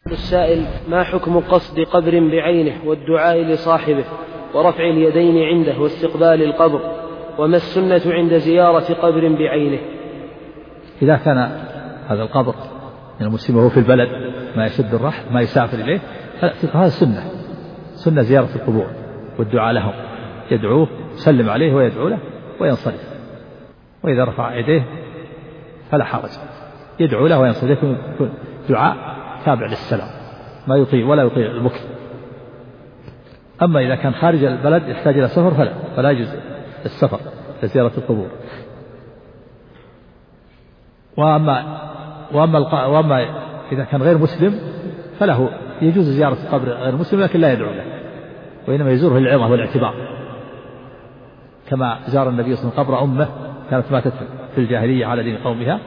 السائل: ما حكم قصد قبر بعينه والدعاء لصاحبه ورفع اليدين عنده واستقبال القبر، وما السنة عند زيارة قبر بعينه؟ إذا كان هذا القبر من المسلم وهو في البلد ما يشد الرحل ما يسافر إليه، هذا سنة زيارة القبور والدعاء لهم، يدعوه يسلم عليه ويدعو له وينصرف، وإذا رفع يديه فلا حرج، يدعو له وينصرف، يكون دعاء تابع للسلام ما يطيع ولا يطيع المكث. أما إذا كان خارج البلد يحتاج إلى سفر فلا يجوز السفر لزيارة القبور. وأما إذا كان غير مسلم فله يجوز زيارة قبر غير مسلم، لكن لا يدعو له، وإنما يزوره للعظة والاعتبار، كما زار النبي صلى الله عليه وسلم قبر أمه كانت ماتت في الجاهلية على دين قومها،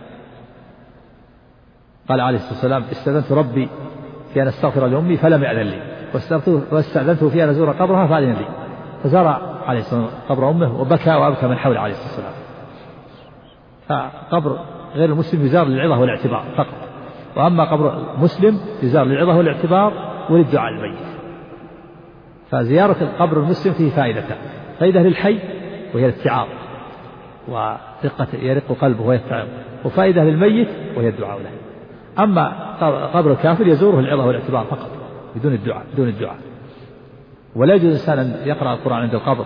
قال عليه الصلاة والسلام: استأذنت ربي في أن أستغفر لأمي فلم يأذن لي، واستأذنته في أن أزور قبرها فأذن لي، فزار عليه الصلاة والسلام قبر أمه وبكى وأبكى من حوله عليه الصلاة والسلام. فقبر غير المسلم يزار للعظة والاعتبار فقط، وأما قبر مسلم يزار للعظة والاعتبار وللدعاء الميت. فزيارة القبر المسلم فيه فائدتان: فائدة للحي وهي الاتعاظ ورقة يرق قلبه ويتعظ، وفائدة للميت وهي الدعاء له. أما قبر الكافر يزوره للعظة والاعتبار فقط بدون الدعاء. ولا يجوز الإنسان أن يقرأ القرآن عند القبر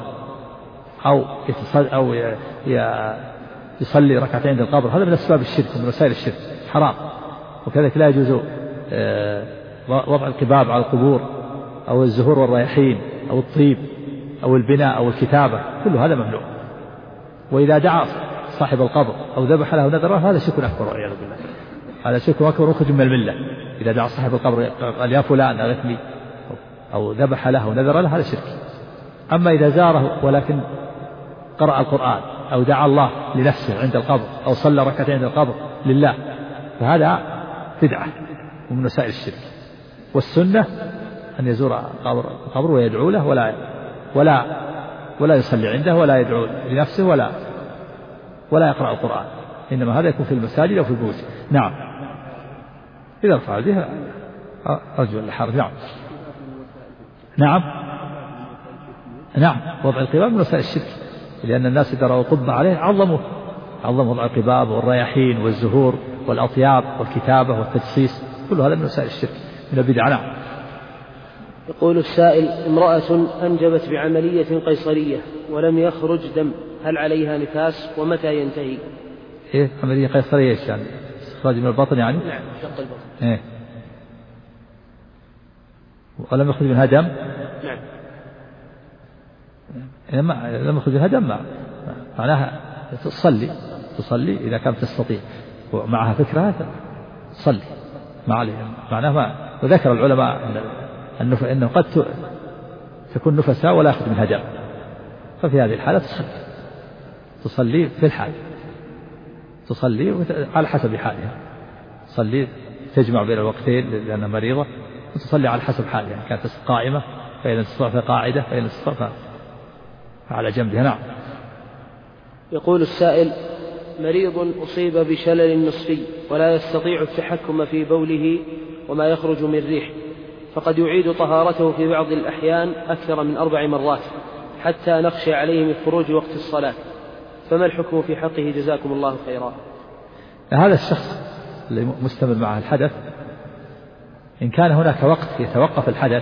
أو يصلي ركعتين عند القبر، هذا من أسباب الشرك ومن وسائل الشرك، حرام. وكذلك لا يجوز وضع القباب على القبور أو الزهور والرياحين أو الطيب أو البناء أو الكتابة، كل هذا ممنوع. وإذا دعا صاحب القبر أو ذبح له نذره هذا شرك أكبر والعياذ بالله، هذا شرك أكبر مخرج من الملة. إذا دعا صاحب القبر قال: يا فلان أغثني، أو ذبح له ونذر له، هذا شرك. أما إذا زاره ولكن قرأ القرآن أو دعا الله لنفسه عند القبر أو صلى ركعتين عند القبر لله، فهذا بدعة ومن وسائل الشرك. والسنة أن يزور القبر ويدعو له ولا يصلي عنده ولا يدعو لنفسه ولا يقرأ القرآن، إنما هذا يكون في المساجد أو في البيوت. نعم، إذا فعل بها أرجو الحرج. نعم، وضع القباب من وسائل الشرك، لأن الناس إذا رأوا القبة عليه عظموا وضع القباب والرياحين والزهور والأطياب والكتابة والتجصيص، كل هذا من وسائل الشرك من البدع. نعم. يقول السائل: امرأة أنجبت بعملية قيصرية ولم يخرج دم، هل عليها نفاس ومتى ينتهي؟ عملية قيصرية إيش يعني؟ استخراج من البطن يعني؟ نعم، شق البطن. ولم يخرج منها دم؟ نعم. لم يخرج منها دم معناها تصلي إذا كانت تستطيع ومعها فكرة تصلي ما عليها، معناها ما. وذكر العلماء أنه قد تكون نفساء ولا يخرج منها دم، ففي هذه الحالة تصلي في الحال، تصلي على حسب حالها، تصلي تجمع بين الوقتين لأنها مريضة، وتصلي على حسب حالها، يعني كانت قائمة فإذا تستطيع فقاعدة، فإذا تستطيع على جنبها. نعم. يقول السائل: مريض أصيب بشلل نصفي ولا يستطيع التحكم في بوله وما يخرج من ريح، فقد يعيد طهارته في بعض الأحيان أكثر من 4 مرات حتى نخشى عليه من خروج وقت الصلاة، فما الحكم في حقه جزاكم الله خيرا؟ هذا الشخص اللي مستمر معه الحدث، إن كان هناك وقت يتوقف الحدث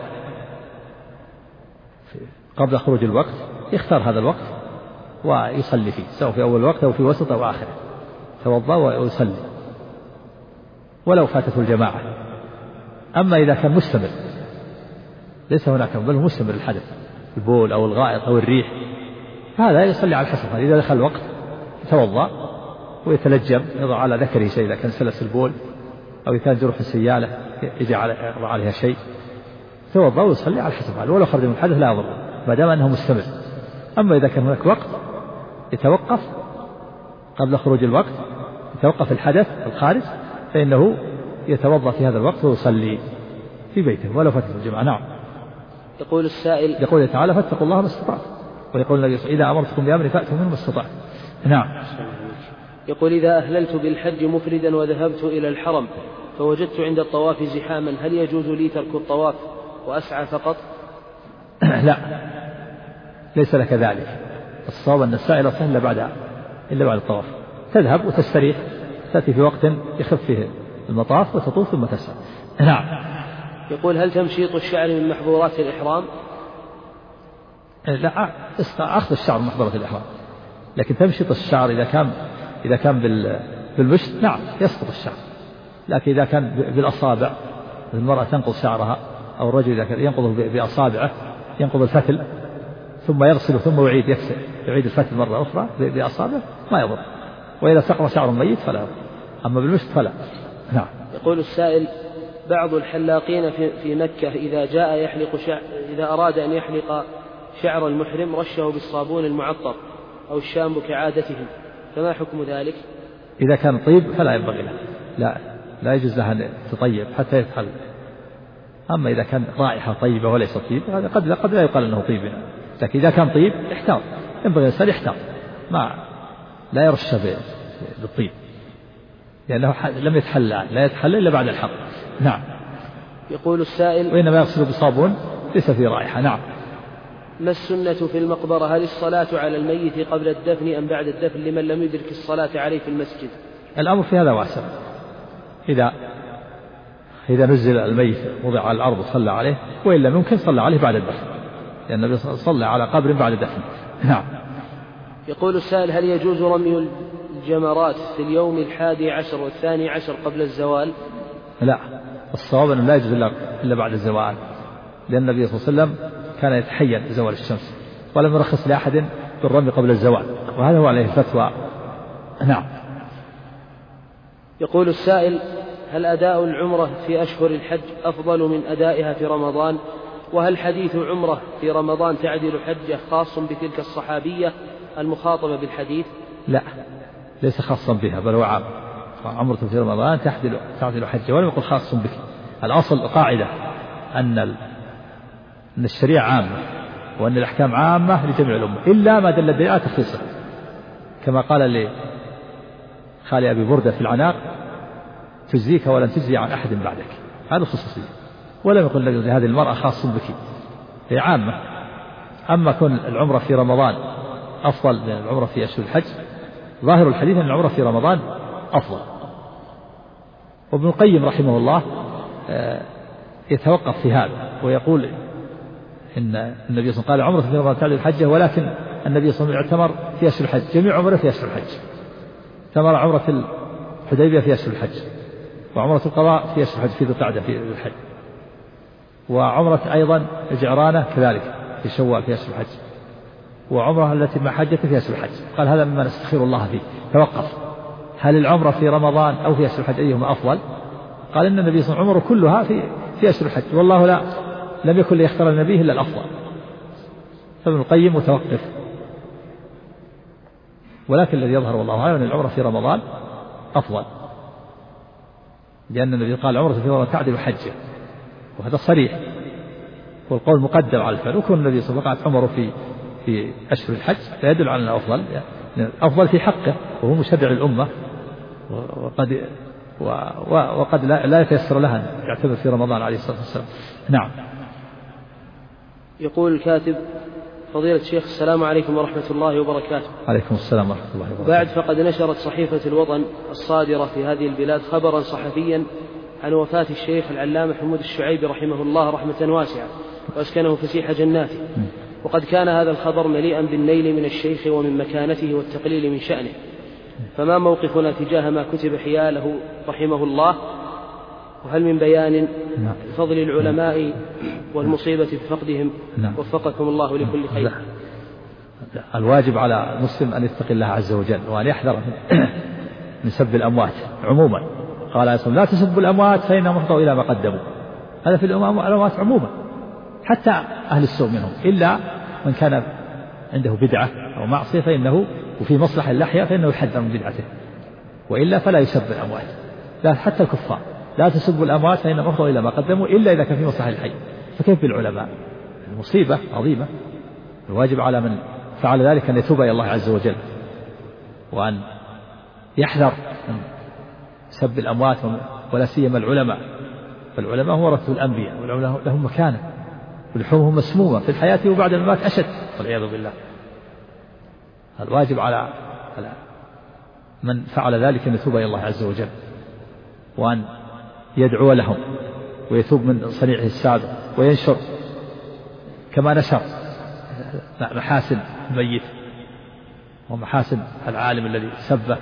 قبل خروج الوقت يختار هذا الوقت ويصلي فيه، سواء في أول وقت أو في وسط أو آخره، توضأ ويصلي ولو فاتته الجماعة. أما إذا كان مستمر ليس هناك بل مستمر الحدث، البول أو الغائط أو الريح، هذا يصلي على الحسب. إذا دخل الوقت يتوضأ ويتلجم، يضع على ذكره شيء إذا كان سلس البول، أو إذا كان جرح السيالة يضع عليها شيء، يتوضأ ويصلي على حسب حاله، ولو خرج من الحدث لا يضر ما دام أنه مستمر. أما إذا كان هناك وقت يتوقف قبل خروج الوقت، يتوقف الحدث الخارج، فإنه يتوضأ في هذا الوقت ويصلي في بيته ولو فاتت الجمعة. نعم. يقول السائل: يقول تعالى: فاتقوا الله ما استطعتم، ويقول النبي: إذا أمرتكم بأمر فأتوا منه ما استطعتم. نعم. يقول: إذا أهللت بالحج مفردا وذهبت إلى الحرم فوجدت عند الطواف زحاما، هل يجوز لي ترك الطواف وأسعى فقط؟ لا، ليس لك ذلك. الصواب أن السعي لا يصح إلا بعد الطواف. تذهب وتستريح، تأتي في وقت يخف فيه المطاف وتطوف ثم تسعى. نعم. يقول: هل تمشيط الشعر من محظورات الإحرام؟ لا، أخذ الشعر من محظورات الإحرام، لكن تمشيط الشعر إذا كان بالمشط نعم يسقط الشعر، لكن إذا كان بالأصابع، المرأة تنقض شعرها أو الرجل إذا كان ينقضه بأصابعه، ينقض الفتل ثم يغسله ثم يعيد الفتل مرة أخرى بأصابعه ما يضر، وإذا سقط شعر ميت فلا يضر، أما بالمشط فلا. نعم. يقول السائل: بعض الحلاقين في مكة إذا أراد أن يحلق شعر المحرم رشه بالصابون المعطر أو الشامبو كعادتهم، فما حكم ذلك؟ إذا كان طيب فلا ينبغي له، لا يجوز له أن تطيب حتى يتحل. أما إذا كان رائحة طيبة وليس طيب هذا قد لا يقال أنه طيب، لكن إذا كان طيب احتاط، ينبغي الإنسان يحتاط لا يرش بالطيب، لأنه لم يتحلى، لا يتحلى إلا بعد الحق. نعم. يقول السائل: وإنما يغسل بصابون ليس فيه رائحة. نعم. ما السنة في المقبرة؟ هل الصلاة على الميت قبل الدفن أم بعد الدفن لمن لم يدرك الصلاة عليه في المسجد؟ الأمر في هذا واسع. إذا نزل الميت وضع على الأرض وصلى عليه، وإلا ممكن صلى عليه بعد الدفن، لأن النبي صلى على قبر بعد الدفن. نعم. يقول السائل: هل يجوز رمي الجمرات في اليوم 11 و12 قبل الزوال؟ لا، الصواب أنه لا يجوز إلا بعد الزوال، لأن النبي صلى الله عليه وسلم كان يتحين زوال الشمس ولم يرخص لأحد بالرمي قبل الزوال، وهذا هو عليه الفتوى. نعم. يقول السائل: هل أداء العمرة في أشهر الحج أفضل من أدائها في رمضان؟ وهل حديث عمرة في رمضان تعدل حجة خاص بتلك الصحابية المخاطبة بالحديث؟ لا، ليس خاصا بها، بل هو عام. عمرة في رمضان تعدل حجة، ولم يقل خاص بك. الأصل قاعدة أن الشريعة عامة، وأن الأحكام عامة لجميع الأمة إلا ما دل الدليل على تخصيصه، كما قال لخالي أبي بردة في العناق: تجزيك ولن تجزي عن أحد بعدك. هذا خصوصية، ولم يقل لهذه المرأة خاص بك، هي عامة. أما كون العمرة في رمضان أفضل من العمرة في أشهر الحج، ظاهر الحديث أن العمرة في رمضان أفضل. وابن القيم رحمه الله يتوقف في هذا ويقول إن النبي صلى الله عليه وسلم قال: عمرة في رمضان تعدل الحجة، ولكن النبي صلى الله عليه وسلم اعتمر في أشهر الحج، جميع عمره في أشهر الحج. اعتمر عمرة الحديبية في أشهر الحج، وعمرة القضاء في أشهر الحج في ذي القعدة في الحج، وعمرة أيضا الجعرانة كذلك في شوال في أشهر الحج، وعمرة التي مع حجة في أشهر الحج. قال: هذا مما نستخير الله فيه. توقف: هل العمرة في رمضان أو في أشهر الحج أيهما أفضل؟ قال: إن النبي صلى الله عليه وسلم عمره كلها في أشهر الحج، والله لم يكن ليختار النبي إلا الأفضل. فابن القيم متوقف، ولكن الذي يظهر والله أعلم أن العمرة في رمضان أفضل، لأن النبي قال: عمرة في رمضان تعدل حجة، وهذا صريح، والقول مقدم على الفعل. وكون النبي صلى الله عليه وسلم عمره في أشهر الحج فيدل على أنه أفضل، يعني أفضل في حقه، وهو مشرع الأمة، وقد لا يتيسر لها أن يعتبر في رمضان عليه الصلاة والسلام. نعم. يقول الكاتب: فضيلة الشيخ، السلام عليكم ورحمة الله وبركاته. عليكم السلام ورحمة الله وبركاته. بعد فقد نشرت صحيفة الوطن الصادرة في هذه البلاد خبرا صحفيا عن وفاة الشيخ العلامة حمود الشعيبي رحمه الله رحمة واسعة، وأسكنه فسيح جناته. وقد كان هذا الخبر مليئا بالنيل من الشيخ ومن مكانته والتقليل من شأنه، فما موقفنا تجاه ما كتب حياله رحمه الله؟ وهل من بيان فضل العلماء والمصيبة بفقدهم؟ وفقكم الله لكل خير. الواجب على المسلم أن يتقي الله عز وجل، وأن يحذر من سب الأموات عموما. قال عليه الصلاة والسلام: لا تسبوا الأموات فإنهم أفضوا إلى ما قدموا. هذا في الأموات عموما، حتى أهل السوء منهم، إلا من كان عنده بدعة أو معصية فإنه وفي مصلحة اللحية فإنه يحذر من بدعته، وإلا فلا يسب الأموات. لا، حتى الكفار: لا تسبوا الأموات فإنهم أفضوا إلى ما قدموا، إلا إذا كان في مصلحة الحي. فكيف بالعلماء؟ المصيبة عظيمة. الواجب على من فعل ذلك أن يتوب إلى الله عز وجل، وأن يحذر من سب الأموات ولا سيما العلماء، فالعلماء هم ورثة الأنبياء والعلماء لهم مكانة ولحومهم مسمومة في الحياة وبعد الممات أشد والعياذ بالله. الواجب على من فعل ذلك أن يتوب إلى الله عز وجل وأن يدعو لهم ويتوب من صنيعه السابق وينشر كما نشر محاسن الميت ومحاسن العالم الذي سبه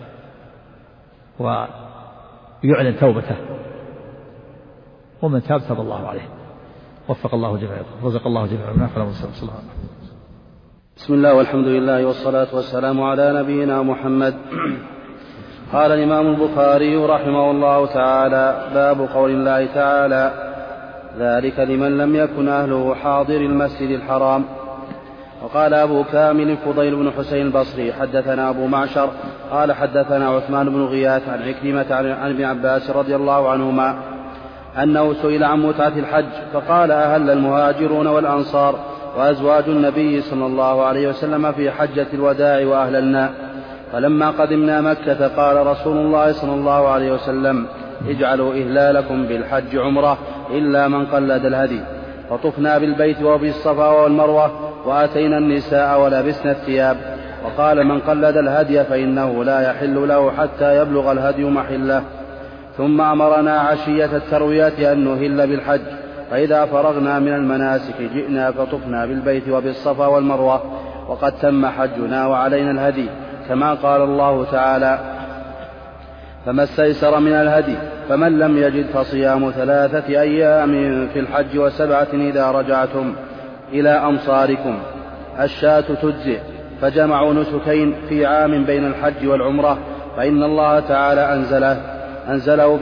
ويعلن توبته، ومن تاب تاب الله عليه. وفق الله جميعا، رزق الله جميعا من فلا مسلم. صلى الله عليه وسلم. بسم الله والحمد لله والصلاة والسلام على نبينا محمد. قال الإمام البخاري رحمه الله تعالى: باب قول الله تعالى: ذلك لمن لم يكن أهله حاضر المسجد الحرام. وقال أبو كامل فضيل بن حسين البصري: حدثنا أبو معشر قال حدثنا عثمان بن غياث عن عكرمة عن ابن عباس رضي الله عنهما أنه سئل عن متعة الحج فقال: أهل المهاجرون والأنصار وأزواج النبي صلى الله عليه وسلم في حجة الوداع وأهللنا. فلما قدمنا مكة قال رسول الله صلى الله عليه وسلم: اجعلوا إهلالكم بالحج عمرة إلا من قلد الهدي. فطفنا بالبيت وبالصفا والمروة وأتينا النساء ولبسنا الثياب. وقال: من قلد الهدي فإنه لا يحل له حتى يبلغ الهدي محله. ثم أمرنا عشية التروية أن نهل بالحج، فإذا فرغنا من المناسك جئنا فطفنا بالبيت وبالصفا والمروة وقد تم حجنا وعلينا الهدي، كما قال الله تعالى: فما استيسر من الهدي، فمن لم يجد فصيام 3 أيام في الحج و7 إذا رجعتم إلى أمصاركم. الشاة تجزئ. فجمعوا نسكين في عام بين الحج والعمرة، فإن الله تعالى أنزله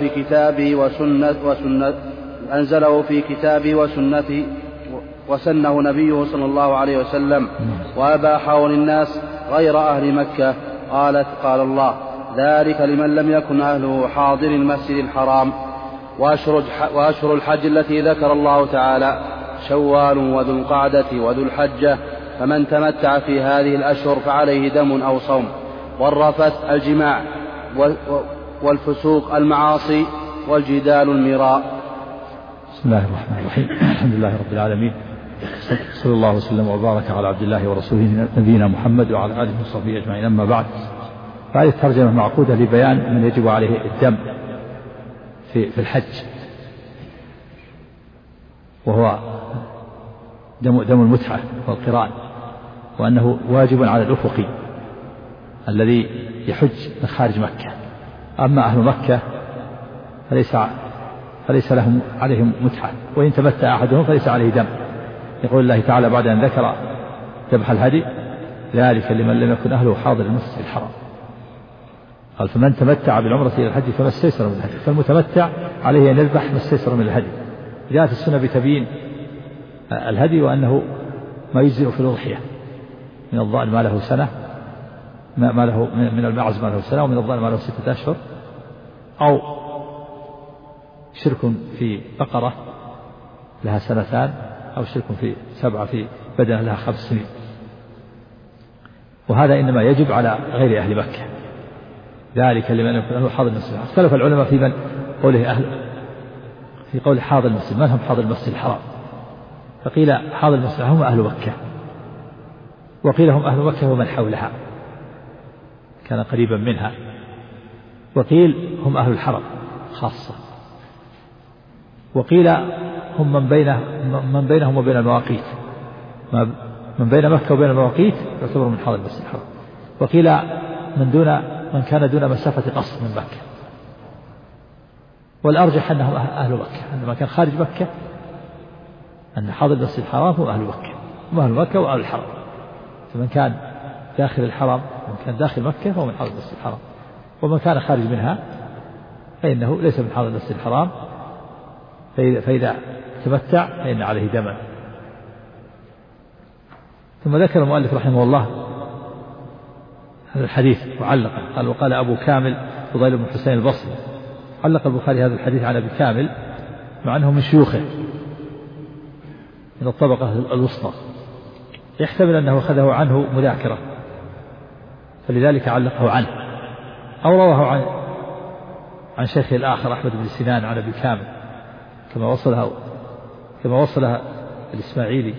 في كتابه وسنته وسنه نبيه صلى الله عليه وسلم وأباحه للناس غير أهل مكة. قال الله: ذلك لمن لم يكن أهله حاضر المسجد الحرام. وأشهر الحج التي ذكر الله تعالى شوال وذو القعدة وذو الحجة، فمن تمتع في هذه الأشهر فعليه دم أو صوم. والرفث الجماع، والفسوق المعاصي، والجدال المراء. بسم الله الرحمن الرحيم. الحمد لله رب العالمين، صلى الله وسلم وبارك على عبد الله ورسوله نبينا محمد وعلى آله وصحبه أجمعين. أما بعد، فهذه الترجمة معقودة لبيان من يجب عليه الدم في الحج، وهو دم المتعة والقران، وأنه واجب على الأفقي الذي يحج من خارج مكة. أما أهل مكة فليس لهم عليهم متعة، وإن تمتع أحدهم فليس عليه دم. يقول الله تعالى بعد أن ذكر ذبح الهدي: ذلك لمن لم يكن أهله حاضر المسجد الحرام. قال: فمن تمتع بالعمرة إلى الحج فما استيسر من الهدي. فالمتمتع عليه أن يذبح ما استيسر من الهدي. جاءت السنة بتبيين الهدي، وأنه ما يجزئ في الأضحية من الضأن ما له سنة، ما له من المعز ما له سنة، ومن الضأن ما له 6 أشهر، أو شرك في بقرة لها 2 أو شرك في 7 في بدنة لها 5 سنين. وهذا إنما يجب على غير أهل مكة. ذلك لمن يكون أهله حاضر المسجد. اختلف العلماء في من قوله أهل، في قول حاضر المسجد، من هم حاضر المسجد الحرام؟ فقيل حاضر المسجد هم أهل مكة، وقيل هم أهل مكة ومن حولها كان قريبا منها، وقيل هم أهل الحرم خاصة، وقيل هم من بينهم وبين المواقيت، من بين مكة وبين المواقيت يعتبر من حاضر المسجد الحرام. وقيل من كان دون مسافة قصر من مكة. والأرجح أنهم أهل مكة، أن من كان خارج مكة أن حاضر المسجد الحرام هم أهل مكة، هم أهل مكة وأهل الحرم. فمن كان داخل الحرم ومن كان داخل مكة فهو من حاضر المسجد الحرام، ومن كان خارج منها فإنه ليس من حاضر المسجد الحرام. فإذا تمتع فإن عليه دما. ثم ذكر المؤلف رحمه الله هذا الحديث وعلقه. قال: وقال أبو كامل فضيل بن حسين البصري. علق البخاري هذا الحديث على أبي كامل مع أنه من شيوخه من الطبقة الوسطى، يحتمل أنه أخذه عنه مذاكرة، فلذلك علقه عنه. أو رواه عن شيخ الآخر أحمد بن سنان عن أبي كامل كما وصلها الإسماعيلي،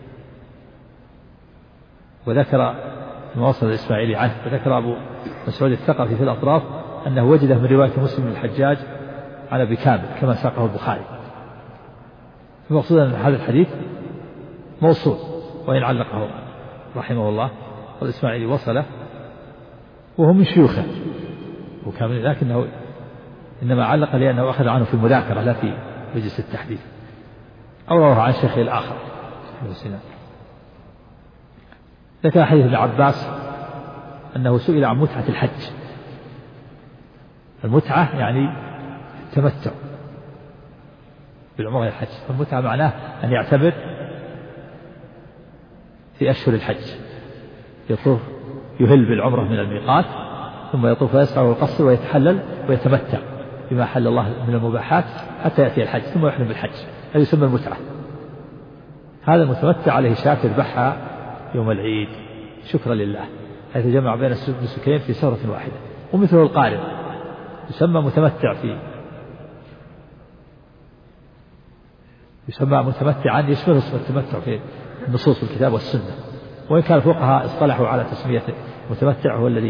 وذكر كما وصل الإسماعيلي عنه، وذكر أبو مسعود الثقفي في الأطراف أنه وجده من رواية مسلم بن الحجاج عن أبي كامل كما ساقه البخاري. المقصود أن هذا الحديث موصول وإن علقه رحمه الله، والإسماعيلي وصله وهو من شيوخه وكامل، لكنه إنما علق لأنه أخذ عنه في المذاكرة لا في مجلس التحديث. أو رواه عن شيخه الآخر ذكر حديث ابن عباس أنه سئل عن متعة الحج. المتعة يعني التمتع بالعمرة الحج، المتعة معناه أن يعتمر في أشهر الحج، يطوف يهل بالعمرة من الميقات، ثم يطوف ويسعى ويقصر ويتحلل ويتمتع بما حل الله من المباحات حتى يأتي الحج ثم يحرم بالحج. هذا يسمى المتعة. هذا المتمتع عليه شاة يذبحها يوم العيد شكرا لله، حيث جمع بين النسكين في سهرة واحدة. ومثله القارن يسمى متمتع يسمى متمتعا، يشمل اسم التمتع في نصوص الكتاب والسنة، وإن كان الفقهاء اصطلحوا على تسمية المتمتع هو الذي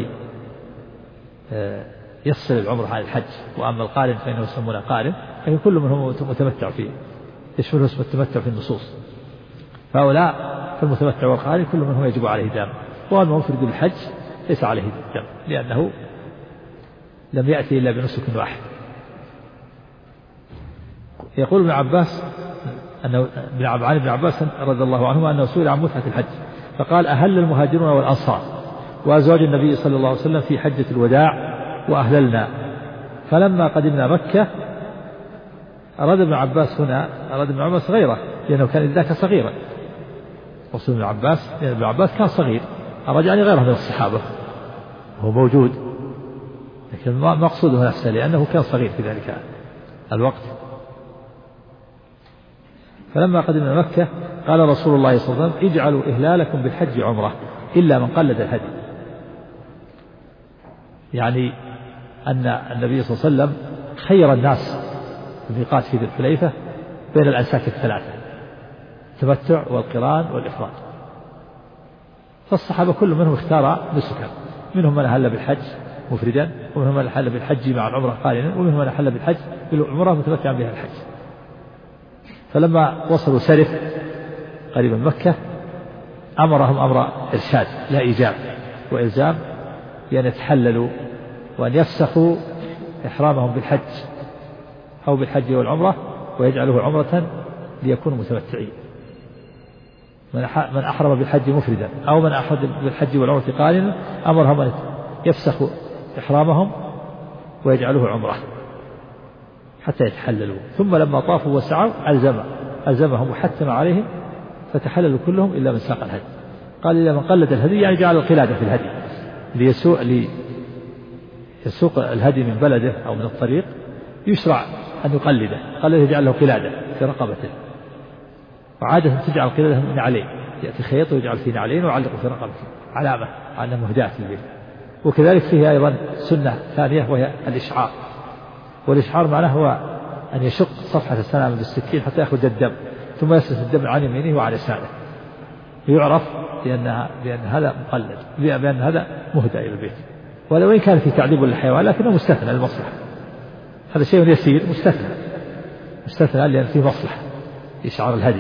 يصل العمرة على الحج، وأما القارن فإنه يسمونه قارن، لكن كل منهم متمتع فيه، يشمل اسم التمتع في النصوص. فهؤلاء فالمتمتع والقارن كل منهم يجب عليه دم، والمنفرد بالحج ليس عليه دم لأنه لم يأتي إلا بنسك واحد. يقول ابن عباس أنه عن ابن عباس رضي الله عنهما أنه سئل عن متعة الحج فقال: أهل المهاجرون والأنصار وأزواج النبي صلى الله عليه وسلم في حجة الوداع وأهللنا، فلما قدمنا مكة أراد ابن عباس غيره لأنه كان ذاك صغيرا. وصل ابن عباس لأن ابن عباس كان صغير، أراد يعني غيره من الصحابة وهو موجود، لكن ما مقصوده نفسه لأنه كان صغير في ذلك الوقت. فلما قدمنا مكة قال رسول الله صلى الله عليه وسلم: اجعلوا إهلالكم بالحج عمرة إلا من قلد الهدي. يعني أن النبي صلى الله عليه وسلم خير الناس الميقات في ذي الحليفة بين الأنساك الثلاثة: التمتع والقران والإفراد. فالصحابة كل منهم اختار نسكا، منهم من أهل بالحج مفردا، ومنهم من أهل بالحج مع العمرة قارنا، ومنهم من أهل بالحج بالعمرة متمتعا بها الحج. فلما وصلوا سرف قريبا من مكة أمرهم أمر إرشاد لا إيجاب وإلزام بأن يتحللوا وأن يفسخوا إحرامهم بالحج أو بالحج والعمرة ويجعلوه عمرة ليكونوا متمتعين. من أحرم بالحج مفردا أو من أحرم بالحج والعمرة قارنا أمرهم أن يفسخوا إحرامهم ويجعلوه عمرة حتى يتحللوا. ثم لما طافوا وسعوا ألزمهم وحتم عليهم فتحللوا كلهم إلا من ساق الهدي. قال: إلا من قلد الهدي، يعني جعل القلادة في الهدي ليسوق الهدي من بلده أو من الطريق، يشرع أن يقلده. قال: يجعل له قلادة في رقبته، وعادة تجعل قلادة من نعلين، يأتي خيط ويجعل فيه نعلين ويعلق في رقبته علامة على أنه مهداة للبيت. وكذلك فيه أيضا سنة ثانية وهي الإشعار، والإشعار معناه هو أن يشق صفحة السنام بالسكين حتى يأخذ الدم، ثم يسلس الدم عن يمينه وعن يساره، يعرف بأن هذا مقلد، بأن هذا مهدى إلى البيت. ولو إن كان في تعذيب للحيوان لكنه مستثنى للمصلحة، هذا شيء يسير مستثنى لأن فيه مصلحة إشعار الهدي،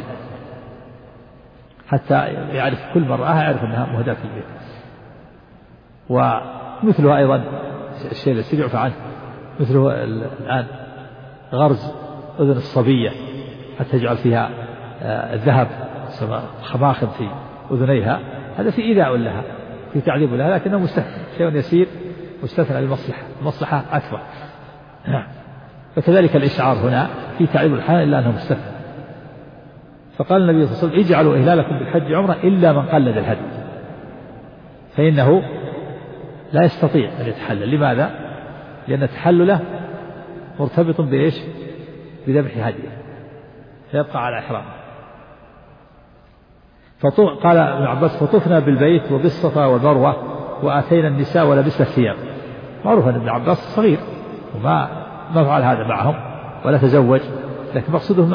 حتى يعرف كل من رآها يعرف أنها مهداة في البيت. ومثلها أيضا الشيء الذي يعفى عنه مثله الآن غرز أذن الصبية حتى يجعل فيها الذهب خماخم في أذنيها، هذا في إيذاء لها، في تعذيب لها، لكنه مستثنى، شيء يسير مستثنى للمصلحة، المصلحة أكبر. فكذلك الإشعار هنا في تعذيب الحال إلا أنه مستثنى. فقال النبي صلى الله عليه وسلم: اجعلوا إهلالكم بالحج عمرة إلا من قلد الهدي، فإنه لا يستطيع أن يتحلل. لماذا؟ لأن تحلله مرتبط بإيش؟ بذبح هديه، فيبقى على إحرامه. قال ابن عباس: فطفنا بالبيت وبالصفا والمروة وآتينا النساء ولبسنا الثياب. معروف أن ابن عباس صغير وما فعل هذا معهم ولا تزوج، لكن مقصوده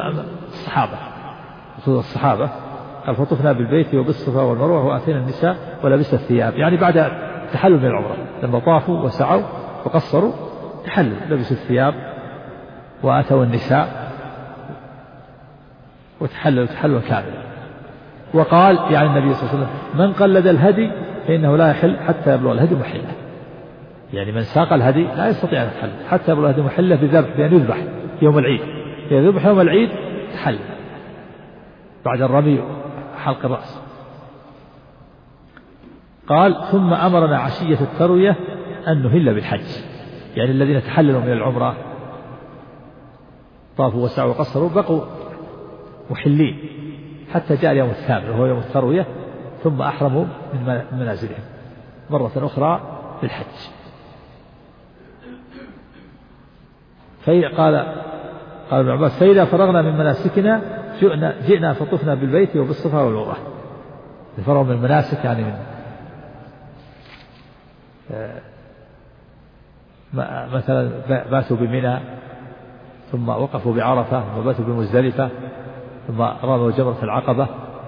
الصحابة قال فطفنا بالبيت وبالصفا والمروة وآتينا النساء ولبسنا الثياب، يعني بعد تحلل من العمرة لما طافوا وسعوا وقصروا تحلل، لبسوا الثياب وآتوا النساء وتحللوا تحلوا كاملا. وقال يعني النبي صلى الله عليه وسلم من قلد الهدي فإنه لا يحل حتى يبلغ الهدي محله، يعني من ساق الهدي لا يستطيع أن يتحلل حتى يبلغ الهدي محله بذبح، بأن يذبح يوم العيد، إذا ذبح يوم العيد تحلل بعد الرمي حلق الرأس. قال ثم أمرنا عشية التروية أن نهل بالحج، يعني الذين تحللوا من العمرة طافوا وسعوا وقصروا بقوا محلين حتى جاء اليوم الثامن وهو يوم التروية، ثم أحرموا من منازلهم مرة أخرى بالحج. قال ابن عباس فإذا فرغنا من مناسكنا جئنا فطفنا بالبيت وبالصفا والمروة. فرغوا من المناسك يعني من مثلا باتوا بمنى ثم وقفوا بعرفة ثم باتوا بمزدلفة ثم رموا جمرة العقبة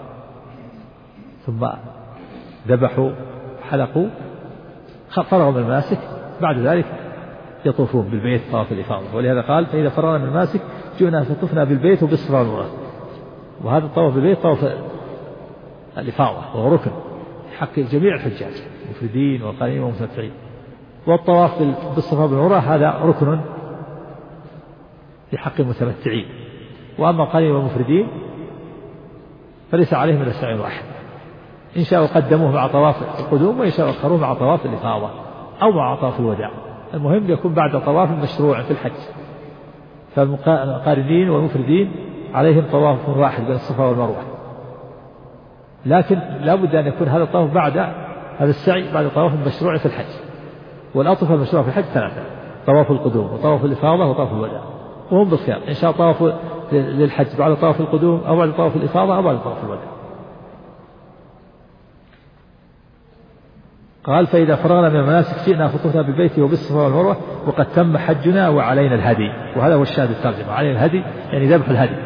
ثم ذبحوا حلقوا فرغوا من المناسك، بعد ذلك يطوفون بالبيت طواف الإفاضة. ولهذا قال فإذا فرغنا من المناسك جئنا فطفنا بالبيت وبالصفا والمروة. وهذا الطواف بالبيت طواف الإفاضة وهو ركن حق جميع الحجاج المفردين والقارنين والمتمتعين، والطواف بالصفا والمروة هذا ركن في حق المتمتعين، وأما القارنين والمفردين فليس عليهم إلا سعي واحد، إن شاءوا قدموه مع طواف القدوم وإن شاءوا أخروه مع طواف الإفاضة أو مع طواف الوداع، المهم يكون بعد طواف مشروع في الحج. فالقارنين والمفردين عليهم طواف واحد بين الصفا والمروة، لكن لا بد أن يكون هذا الطواف بعد هذا السعي بعد طواف مشروع في الحج. والأطوفة المشروع في الحج ثلاثة: طواف القدوم وطواف الإفاضة وطواف الوداع، وهم بالخيار إن شاء طواف للحج بعد طواف القدوم أو بعد طواف الإفاضة أو بعد طواف الوداع. قال فإذا فرغنا من المناسك جئنا فطفنا بالبيت وبالصفا والمروة وقد تم حجنا وعلينا الهدي. وهذا هو الشاهد الترجمة، علينا الهدي يعني ذبح الهدي،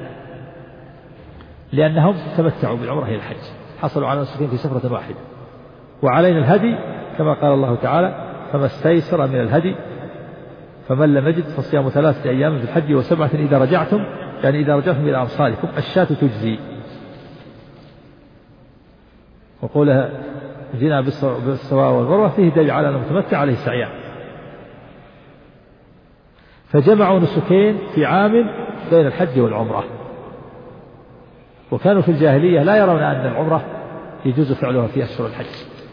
لأنهم تمتعوا بالعمرة إلى الحج، حصلوا على نسكين في سفرة واحدة. وعلينا الهدي كما قال الله تعالى فما استيسر من الهدي فمن لم يجد فصيام 3 أيام في الحج و7 إذا رجعتم، يعني إذا رجعتم إلى أمصاركم. الشاة تجزي. وقولها جئنا بالصفا والمروة فيه دليل على أن المتمتع عليه سعيان. فجمعوا نسكين في عام بين الحج والعمرة. وكانوا في الجاهلية لا يرون أن العمرة يجوز فعلها في أشهر الحج،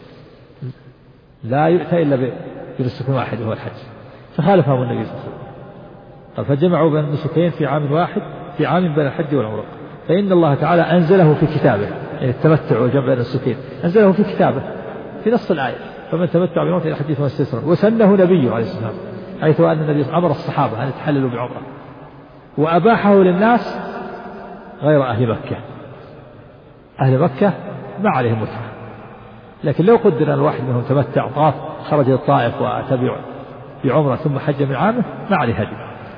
لا يؤتى إلا بنسك واحد وهو الحج، فخالفهم النبي صلى الله عليه وسلم. قال فجمعوا بين النسكين في عام واحد في عام بين الحج والعمرة، فإن الله تعالى أنزله في كتابه، يعني التمتع والجمع بين النسكين أنزله في كتابه في نص الآية فمن تمتع بعمرة إلى الحج فما استيسر. وسنه نبيه عليه الصلاة والسلام، حيث أن النبي أمر الصحابة أن يتحللوا بعمرة وأباحه للناس غير أهل مكة. أهل مكة ما عليهم متعة، لكن لو قدر أن الواحد منهم تمتع طاف خرج للطائف وأتى بعمرة ثم حج من عامه ما عليه هدي.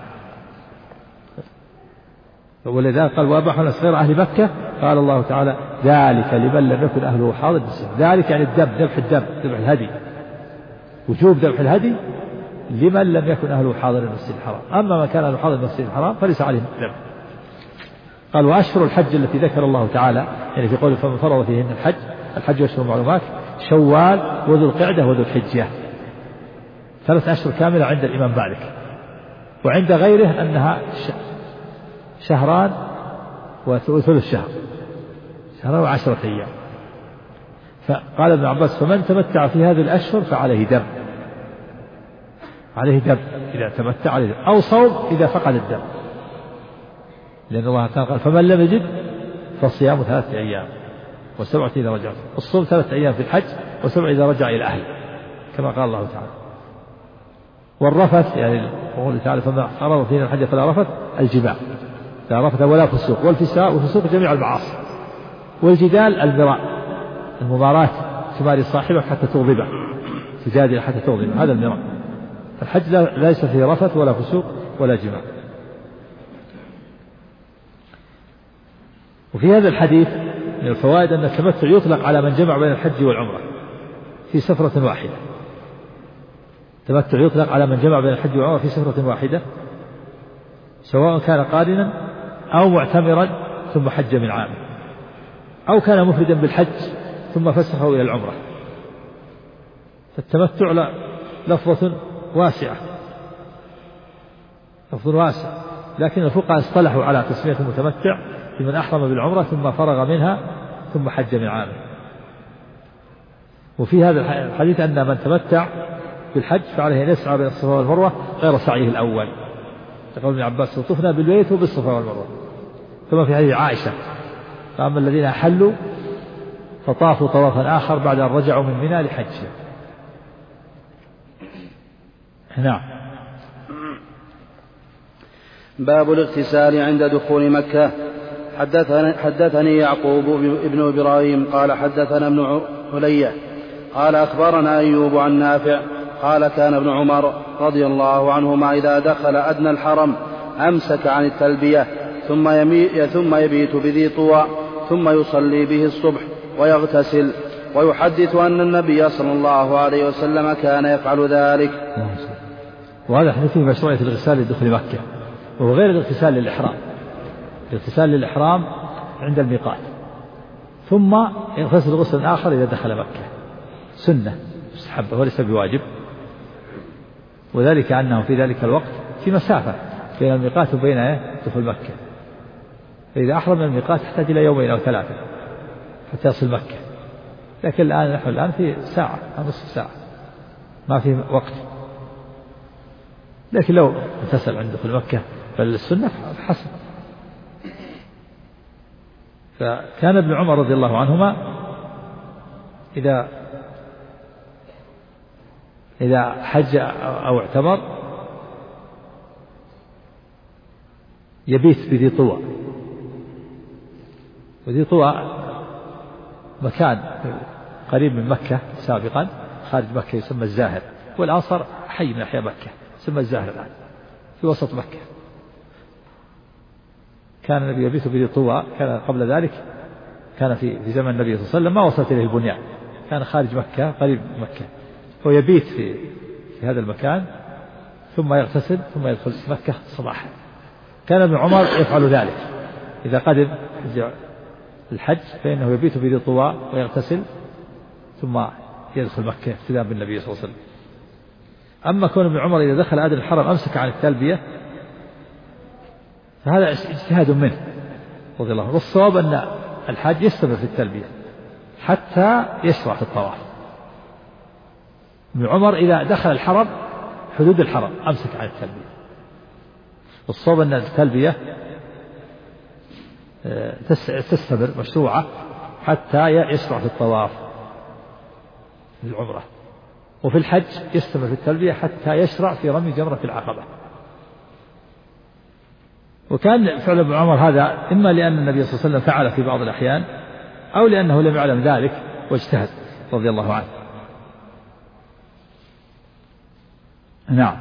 ولذلك قال وأباحوا للناس غير أهل مكة، قال الله تعالى ذلك لمن لم يكن أهله حاضر المسجد. ذلك يعني الدم، ذبح الدم، ذبح الهدي، وجوب ذبح الهدي لمن لم يكن أهله حاضر المسجد الحرام. أما من كان أهله حاضر المسجد الحرام فليس عليه ذبح. قال وأشهر الحج التي ذكر الله تعالى يعني في قوله فمن فرض فيهن الحج وأشهر معلومات شوال وذو القعدة وذو الحجة، 3 أشهر كاملة عند الإمام مالك، وعند غيره أنها شهران وثلث شهر، 10 أيام. فقال ابن عباس فمن تمتع في هذه الأشهر فعليه دم، عليه دم إذا تمتع عليه دم، أو صوم إذا فقد الدم، لأن الله تعالى قال فمن لم يجد فصيام 3 أيام و7 إذا رجع. الصوم 3 أيام في الحج و7 إذا رجع إلى أهله كما قال الله تعالى. والرفث يعني قوله تعالى فما فرض فينا الحج فلا رفث الجماع، لا رفث ولا فسوق، والفسوق جميع المعاصي. والجدال المراء، المباراة تماري صاحبك حتى تغضبه، تجادل حتى تغضبه، هذا المراء. الحج ليس فيه رفث ولا فسوق ولا جماع. وفي هذا الحديث من الفوائد أن التمتع يطلق على من جمع بين الحج والعمرة في سفرة واحدة. التمتع يطلق على من جمع بين الحج والعمرة في سفرة واحدة، سواء كان قارنا أو معتمرا ثم حج من عام، أو كان مفردا بالحج ثم فسخه إلى العمرة. فالتمتع لفظة واسعة، لفظ واسع، لكن الفقهاء اصطلحوا على تسمية المتمتع لمن أحرم بالعمرة ثم فرغ منها ثم حج من عام. وفي هذا الحديث أن من تمتع بالحج فعليه أن يسعى بين الصفا والمروة غير سعيه الأول، يقول ابن عباس: طفنا بالبيت وبالصفا والمروة. ثم في حديث عائشة: فأما الذين أحلوا فطافوا طوافا آخر بعد أن رجعوا من منى لحجهم. نعم. باب الاغتسال عند دخول مكة. حدثني يعقوب بن إبراهيم قال حدثنا ابن علية قال أخبرنا أيوب عن نافع قال كان ابن عمر رضي الله عنهما إذا دخل أدنى الحرم أمسك عن التلبية ثم يبيت بذي طوى ثم يصلي به الصبح ويغتسل، ويحدث أن النبي صلى الله عليه وسلم كان يفعل ذلك. وهذا حديث فيه مشروعية الاغتسال لدخول مكة، وهو غير الاغتسال للإحرام. الاغتسال للإحرام عند الميقات، ثم يغتسل غسل آخر إذا دخل مكة، سنة مستحبة وليس بواجب، وذلك أنه في ذلك الوقت في مسافة بين الميقات وبين دخول مكة، فإذا أحرم من الميقات يحتاج إلى يومين أو ثلاثة حتى يصل مكة. لكن نحن الآن في ساعة أو نصف ساعة، ما في وقت. لكن لو اغتسل عند دخول مكة فالسنة حسن. فكان ابن عمر رضي الله عنهما إذا حج أو اعتمر يبيت بذي طوى. وذي طوى مكان قريب من مكة سابقا، خارج مكة، يسمى الزاهر، والآن صار حي من أحياء مكة يسمى الزاهر الآن في وسط مكة. كان النبي يبيت بذي طوى، كان قبل ذلك كان في زمن النبي صلى الله عليه وسلم ما وصلت إليه البنيان، كان خارج مكة قريب من مكة، هو يبيت في هذا المكان ثم يغتسل ثم يدخل مكة صباحا. كان ابن عمر يفعل ذلك إذا قدم الحج، فإنه يبيت بذي طوى ويغتسل ثم يدخل مكة ابتداء بالنبي صلى الله عليه وسلم. أما كون ابن عمر إذا دخل أدنى الحرم أمسك عن التلبية فهذا اجتهاد منه رضي الله عنه، والصواب أن الحاج يستمر في التلبية حتى يشرع في الطواف. ابن عمر إذا دخل الحرم حدود الحرم أمسك عن التلبية، والصواب أن التلبية تستمر مشروعة حتى يشرع في الطواف للعمرة. وفي الحج يستمر في التلبية حتى يشرع في رمي جمرة العقبة. وكان فعل ابن عمر هذا إما لأن النبي صلى الله عليه وسلم فعل في بعض الأحيان، أو لأنه لم يعلم ذلك واجتهد رضي الله عنه. نعم.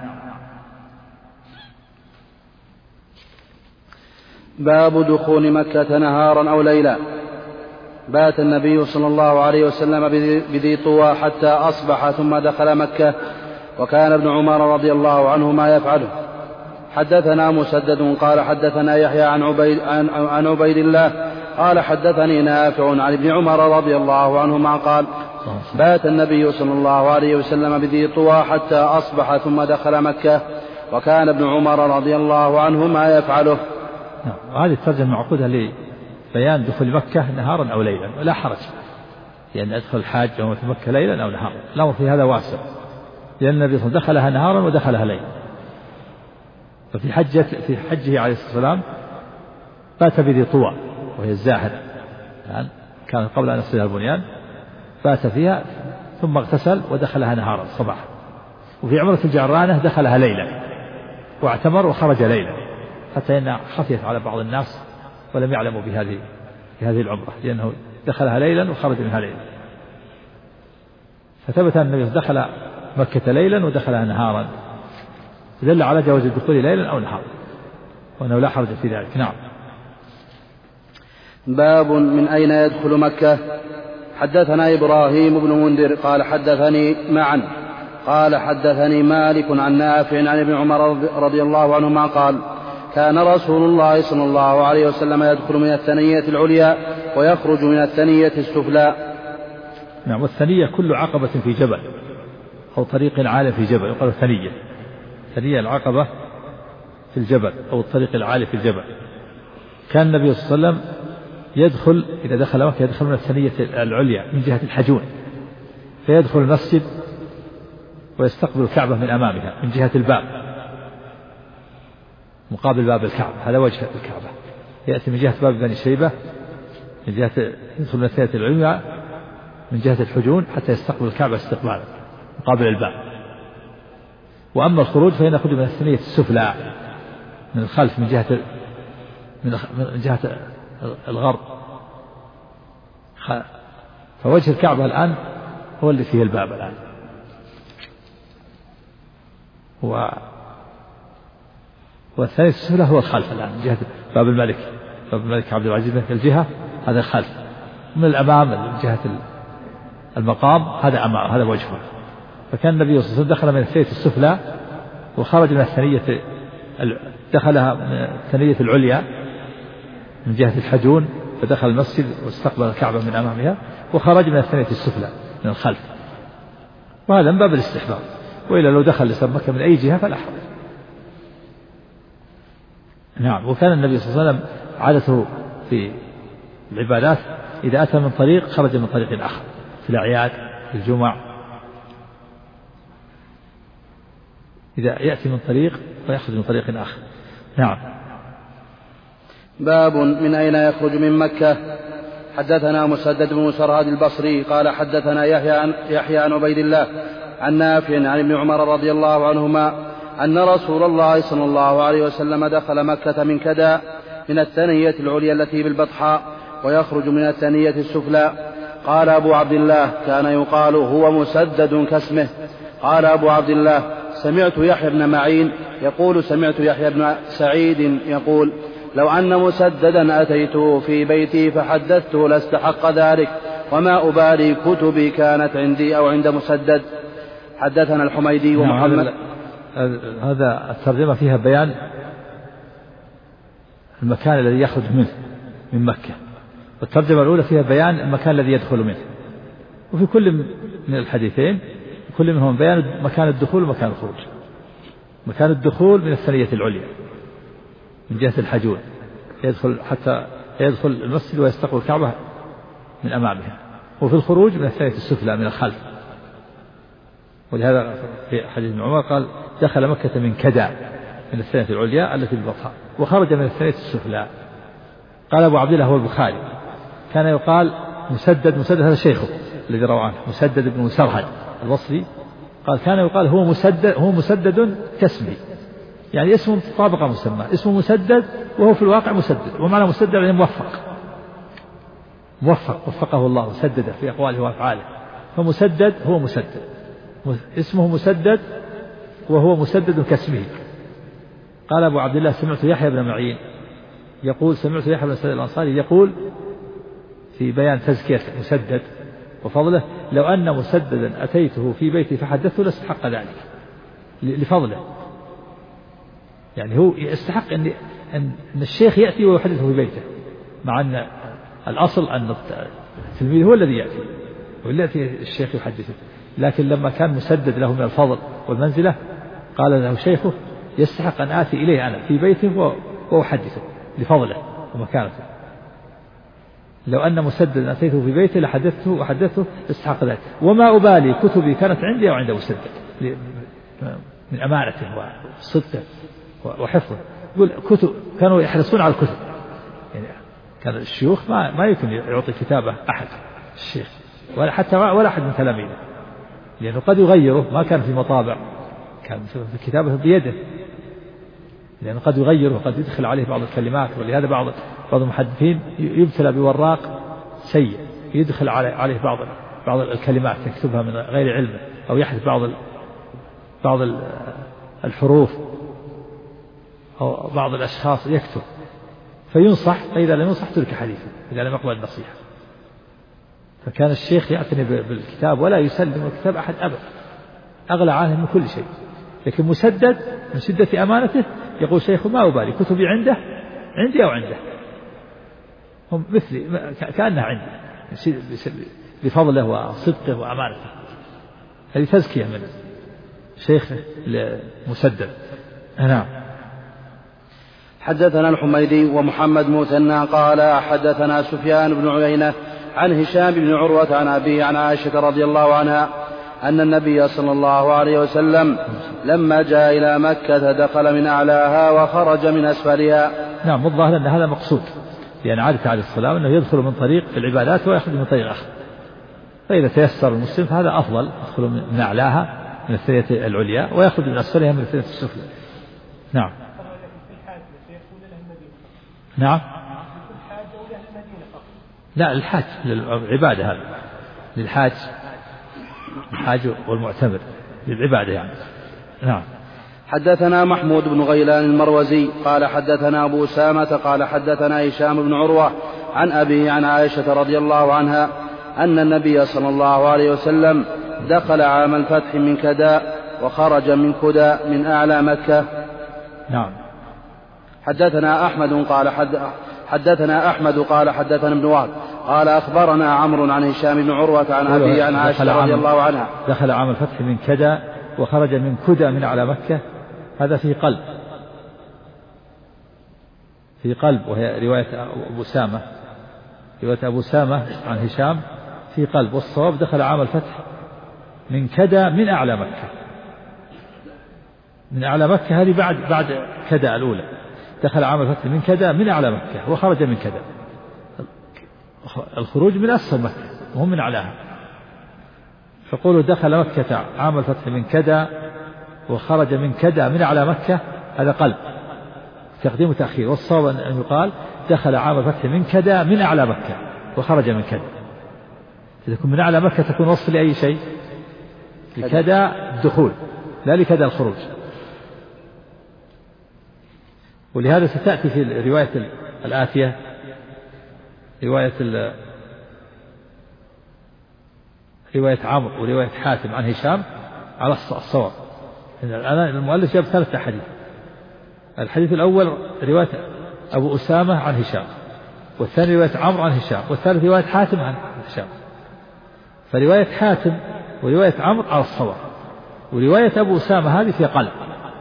باب دخول مكة نهارا أو ليلا. بات النبي صلى الله عليه وسلم بذي طوى حتى أصبح ثم دخل مكة، وكان ابن عمر رضي الله عنهما يفعله. حدثنا مسدد قال حدثنا يحيى عن عبيد الله قال حدثني نافع عن ابن عمر رضي الله عنهما قال بات النبي صلى الله عليه وسلم بذي طوى حتى أصبح ثم دخل مكة، وكان ابن عمر رضي الله عنهما يفعله. هذه الترجمة معقودة لبيان دخول مكة نهارا أو ليلا، ولا حرج لأن أدخل الحاج في مكة ليلا أو نهارا، الأمر في هذا واسع، لأن النبي صلى الله عليه وسلم دخلها نهارا ودخلها ليلا. ففي حجه عليه الصلاة والسلام بات بذي طوى وهي الزاهر، كان قبل أن يصلها البنيان، بات فيها ثم اغتسل ودخلها نهارا صباحا. وفي عمرة الجعرانة دخلها ليلا واعتمر وخرج ليلا، حتى إنها خفيت على بعض الناس ولم يعلموا بهذه العمرة، لأنه دخلها ليلا وخرج منها ليلا. فثبت أن النبي دخل مكة ليلا ودخلها نهارا، دل على جواز الدخول ليلا أو نهارا وأنه لا حرج في ذلك. نعم. باب من أين يدخل مكة. حدثنا إبراهيم بن منذر قال حدثني معا قال حدثني مالك عن نافع عن ابن عمر رضي الله عنهما قال كان رسول الله صلى الله عليه وسلم يدخل من الثنية العليا ويخرج من الثنية السفلى. نعم. والثنية كل عقبة في جبل أو طريق عالي في جبل يقال ثنية. ثنية العقبة في الجبل أو الطريق العالي في الجبل. كان النبي صلى الله عليه وسلم يدخل إذا دخل مكة يدخل من الثنية العليا من جهة الحجون فيدخل المسجد ويستقبل الكعبة من أمامها من جهة الباب مقابل باب الكعبة. هذا وجه الكعبة. يأتي من جهة باب بني شيبة من جهة يدخل من الثنية العليا من جهة الحجون حتى يستقبل الكعبة استقبالا مقابل الباب. وأما الخروج فإن يخرج من الثنية السفلى من الخلف من جهة الغرب. فوجه الكعبة الآن هو اللي فيه الباب الآن. والثاني السفلى هو الخلف الآن من جهة باب الملك عبد العزيز من الجهة هذا الخلف. من الأمام من جهة المقام هذا أمام هذا وجهه. فكان النبي صلى الله عليه وسلم دخل من الثنية السفلى وخرج من الثنية دخلها من الثنية العليا من جهة الحجون فدخل المسجد واستقبل الكعبة من أمامها وخرج من الثنية السفلى من الخلف. وهذا من باب الاستحباب. وإلا لو دخل لسر مكة من أي جهة فلا حرج. نعم. وكان النبي صلى الله عليه وسلم عادته في العبادات إذا أتى من طريق خرج من طريق آخر في الأعياد في الجمع. إذا يأتي من طريق ويخرج من طريق آخر. نعم. باب من أين يخرج من مكة. حدثنا مسدد بن مسرهد البصري قال حدثنا يحيى عن عبيد الله عن نافع عن ابن عمر رضي الله عنهما أن رسول الله صلى الله عليه وسلم دخل مكة من كدا من الثنية العليا التي بالبطحاء ويخرج من الثنية السفلى. قال أبو عبد الله كان يقال هو مسدد كاسمه. قال أبو عبد الله سمعت يحيى بن معين يقول سمعت يحيى بن سعيد يقول لو أن مسددا أتيته في بيتي فحدثته لاستحق ذلك وما أبالي كتبي كانت عندي أو عند مسدد. حدثنا الحميدي ومحمد. هذا الترجمة فيها بيان المكان الذي يخرج منه من مكة. والترجمة الأولى فيها بيان المكان الذي يدخل منه. وفي كل من الحديثين كل منهم بيان مكان الدخول ومكان الخروج. مكان الدخول من الثنية العليا من جهة الحجون يدخل حتى يدخل المسجد ويستقبل الكعبة من أمامها. وفي الخروج من الثنية السفلى من الخلف. ولهذا في حديث ابن عمر قال دخل مكة من كدا من الثنية العليا التي بالبطحاء وخرج من الثنية السفلى. قال أبو عبد الله هو البخاري كان يقال مسدد هذا شيخه الذي روى عنه مسدد بن مسرهد البصري قال كان يقال هو مسدد كاسمه يعني اسمه طابق مسمى اسمه مسدد وهو في الواقع مسدد. ومعنى مسدد يعني موفق وفقه الله سدد في أقواله وأفعاله. فمسدد هو مسدد اسمه مسدد وهو مسدد كاسمه. قال أبو عبد الله سمعت يحيى بن معين يقول سمعت يحيى بن سعيد الأنصاري يقول في بيان تزكية مسدد وفضله لو أن مسددا أتيته في بيتي فحدثته لاستحق ذلك لفضله. يعني هو يستحق أن الشيخ يأتي ويحدثه في بيته مع أن الأصل أن التلميذ هو الذي يأتي والذي الشيخ يحدثه. لكن لما كان مسدد له من الفضل والمنزلة قال له شيخه يستحق أن آتي إليه أنا في بيته وأحدثه لفضله ومكانته. لو أن مسدد أتيته في بيته لحدثته وحدثته استحق ذلك وما أبالي كتبي كانت عندي أو عند مسدد من أمانته وصدقه وحفظه. يقول كتب كانوا يحرصون على الكتب يعني كان الشيوخ ما يمكن يعطي كتابة أحد الشيخ ولا أحد من تلاميذه لأنه قد يغيره ما كان في مطابع كان في كتابه بيده لأنه قد يغيره وقد يدخل عليه بعض الكلمات. ولهذا بعض المحدثين يبتلى بوراق سيء يدخل عليه بعض الكلمات يكتبها من غير علمه أو يحدث بعض الحروف أو بعض الأشخاص يكتب فينصح، فإذا لم ينصح ترك حديثه إذا لم يقبل النصيحة. فكان الشيخ يعتني بالكتاب ولا يسلم الكتاب أحد أبدا، أغلى عنه من كل شيء. لكن مسدد من شدة أمانته يقول شيخ ما أبالي كتبي عندي أو عنده، هم مثلي كأنها عندي بفضله وصدقه وأمانته. هذه تزكية من شيخ مسدد. نعم. حدثنا الحميدي ومحمد مثنى قال حدثنا سفيان بن عيينة عن هشام بن عروة عن أبيه عن عائشة رضي الله عنها أن النبي صلى الله عليه وسلم لما جاء إلى مكة دخل من أعلاها وخرج من أسفلها. نعم، الظاهر أن هذا مقصود، لأن عادة عليه الصلاة أنه يدخل من طريق العبادات ويخرج من طريق آخر، فإذا تيسر المسلم فهذا أفضل، يدخل من أعلاها من الثنية العليا ويخرج من أسفلها من الثنية السفلى. نعم. نعم. لا، الحاج للعبادة، هذا للحاج، الحاج والمعتمر للعبادة يعني. نعم. حدثنا محمود بن غيلان المروزي قال حدثنا أبو أسامة قال حدثنا هشام بن عروة عن أبيه عن عائشة رضي الله عنها أن النبي صلى الله عليه وسلم دخل عام الفتح من كداء وخرج من كداء من أعلى مكة. نعم. حدثنا أحمد قال حدثنا ابن وهب قال أخبرنا عمرو عن هشام بن عروة عن أبيه عن عائشة رضي الله عنها دخل عام الفتح من كداء وخرج من كدى من أعلى مكة. هذا في قلب، وهي رواية أبو سامة عن هشام في قلب، والصواب دخل عام الفتح من كدى من أعلى مكة. من أعلى مكة هذه بعد كدى الأولى، دخل عام الفتح من كدى من أعلى مكة وخرج من كدى. الخروج من أسفل مكة وهم من أعلاها، فقولوا دخل مكة عام الفتح من كدى وخرج من كدى من أعلى مكة، هذا قلب تقديم وتأخير، والصواب أن يقال دخل عام الفتح من كدى من أعلى مكة وخرج من كدى. إذا كنت من أعلى مكة تكون وصف لأي شيء، لكدى الدخول لا لكدى الخروج. ولهذا ستأتي في الرواية الآتية رواية عمرو ورواية حاتم عن هشام على الصواب. الآن المؤلف جاب 3 أحاديث. الحديث الأول رواية أبو أسامة عن هشام، والثاني رواية عمرو عن هشام، والثالث رواية حاتم عن هشام. فرواية حاتم ورواية عمرو على الصواب، ورواية أبو أسامة هذه في قلب.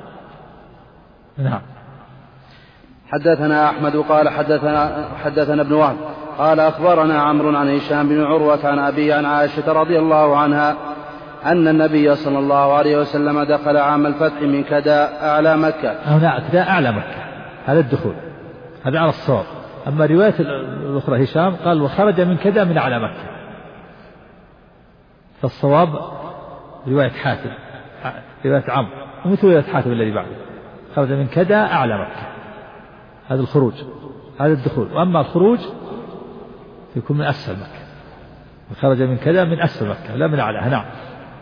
نعم. حدثنا أحمد قال حدثنا ابن وهب قال أخبرنا عمرو عن هشام بن عروة عن أبيه عن عائشة رضي الله عنها أن النبي صلى الله عليه وسلم دخل عام الفتح من كداء أعلى مكة. لا، كداء أعلى مكة هذا الدخول، هذا على الصواب. أما رواية الأخرى هشام قال وخرج من كداء من أعلى مكة، فالصواب رواية حاتم، رواية عمرو، ومثل رواية حاتم الذي بعده، خرج من كداء أعلى مكة، هذا الخروج، هذا الدخول. وأما الخروج يكون من أسفل مكة، وخرج من كداء من أسفل مكة لا من أعلاها. نعم.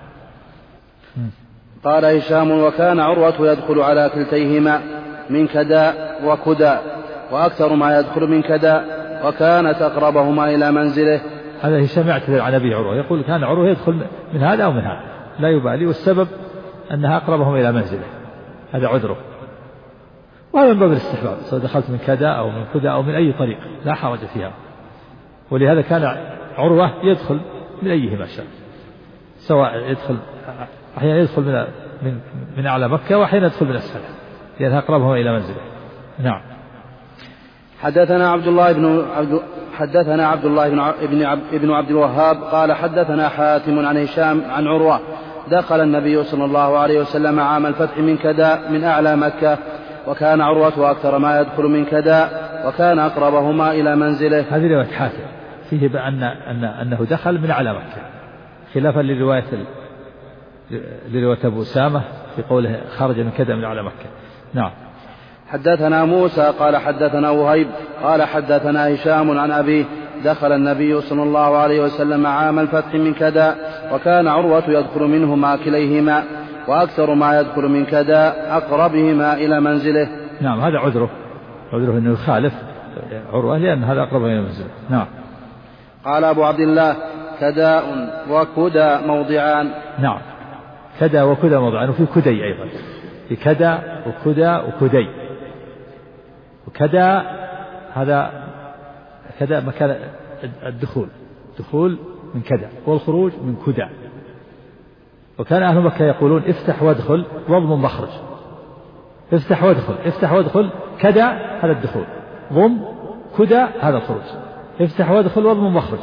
قال هشام وكان عروة يدخل على كلتيهما من كداء وكداء، وأكثر ما يدخل من كداء، وكانت أقربهما إلى منزله. هذا هشام يعتذر عن أبي عروة، يقول كان عروة يدخل من هذا أو من هذا لا يبالي، والسبب أنها أقربهم إلى منزله، هذا عذره. وهذا من باب الاستحباب، سواء دخلت من كداء أو من كداء أو من أي طريق لا حرج فيها. ولهذا كان عروة يدخل من أيهما شاء، سواء يدخل أحيانا يدخل من أعلى مكة، وأحيانا يدخل من أسفلها، لأنها أقربهم إلى منزله. نعم. حدثنا عبد الله بن عبد الوهاب قال حدثنا حاتم عن هشام عن عروة دخل النبي صلى الله عليه وسلم عام الفتح من كداء من أعلى مكة، وكان عروة أكثر ما يدخل من كداء، وكان أقربهما إلى منزله. هذه رواية حاتم فيه أنه دخل من أعلى مكة، خلافا لرواية أبو أسامة في قوله خرج من كداء من أعلى مكة. نعم. حدثنا موسى قال حدثنا وهيب قال حدثنا هشام عن أبيه دخل النبي صلى الله عليه وسلم عام الفتح من كداء، وكان عروة يدخل منهما كليهما، وأكثر ما يدخل من كدا أقربهما إلى منزله. نعم هذا عذره أنه يخالف عروة لأن هذا أقرب إلى منزله. نعم. قال أبو عبد الله كداء وكدى موضعان. نعم كدى وكدى موضعان وفي كدي أيضا في كدى وكدى وكدي. وكدى هذا كدى مكان الدخول من كدى والخروج من كدى. وكان أهل مكة يقولون افتح وادخل واضم مخرج. افتح وادخل كدى هذا الدخول ضم كدى هذا الخروج. افتح وادخل واضم مخرج.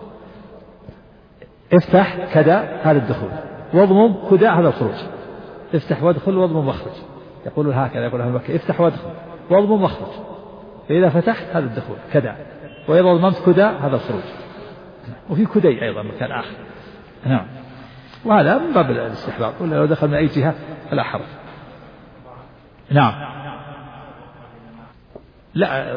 افتح كدى هذا الدخول واضم كدى هذا الخروج. افتح وادخل واضم مخرج. يقولون هكذا يقول أهل مكة افتح وادخل واضم مخرج. فإذا فتحت هذا الدخول كدى وإذا ضممت كدى هذا الخروج. وفي كدي أيضا مكان آخر. نعم. وهذا من باب الاستحباب ولا لو دخل من أي جهة فلا حرج. نعم. لا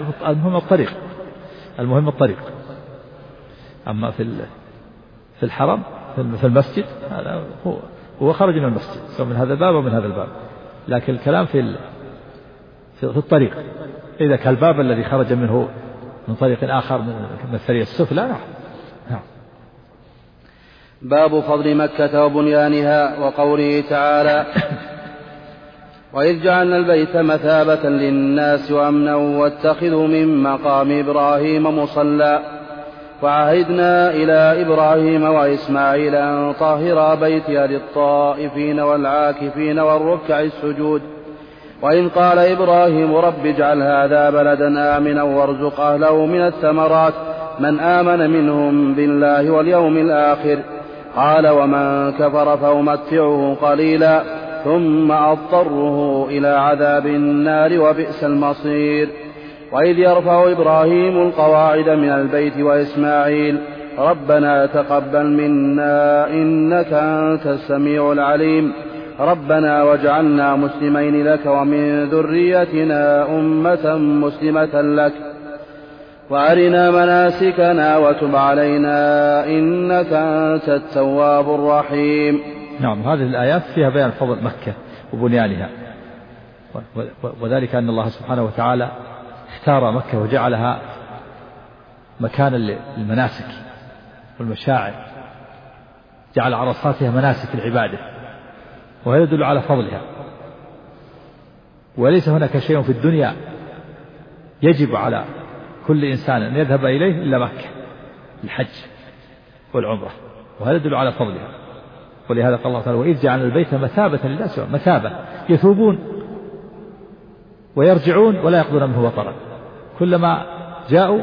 المهم الطريق. أما في الحرم في المسجد هذا هو خرج من المسجد سواء من هذا الباب ومن هذا الباب. لكن الكلام في الطريق إذا كان الباب الذي خرج منه من طريق آخر من الثريا السفلى. نعم. باب فضل مكة وبنيانها وقوله تعالى وإذ جعلنا البيت مثابة للناس وأمنا واتخذوا من مقام إبراهيم مصلى وعهدنا إلى إبراهيم وإسماعيل أن طهرا بيتي للطائفين والعاكفين والركع السجود وإن قال إبراهيم رب اجعل هذا بلدا آمنا وارزق أهله من الثمرات من آمن منهم بالله واليوم الآخر قال ومن كفر فأمتعه قليلا ثم أضطره إلى عذاب النار وبئس المصير وإذ يرفع إبراهيم القواعد من البيت وإسماعيل ربنا تقبل منا إنك أنت السميع العليم ربنا واجعلنا مسلمين لك ومن ذريتنا أمة مسلمة لك وأرنا مناسكنا وتب علينا إنك أنت التواب الرحيم. نعم هذه الآيات فيها بيان فضل مكة وبنيانها وذلك أن الله سبحانه وتعالى اختار مكة وجعلها مكانا للمناسك والمشاعر جعل عرصاتها مناسك العبادة وهذا يدل على فضلها. وليس هناك شيء في الدنيا يجب على كل إنسان أن يذهب إليه إلا مكة الحج والعمرة وهذا يدل على فضلها. ولهذا قال الله تعالى وإذ جعلنا البيت مثابة للناس مثابة يثوبون ويرجعون ولا يقضون منه وطرا كلما جاءوا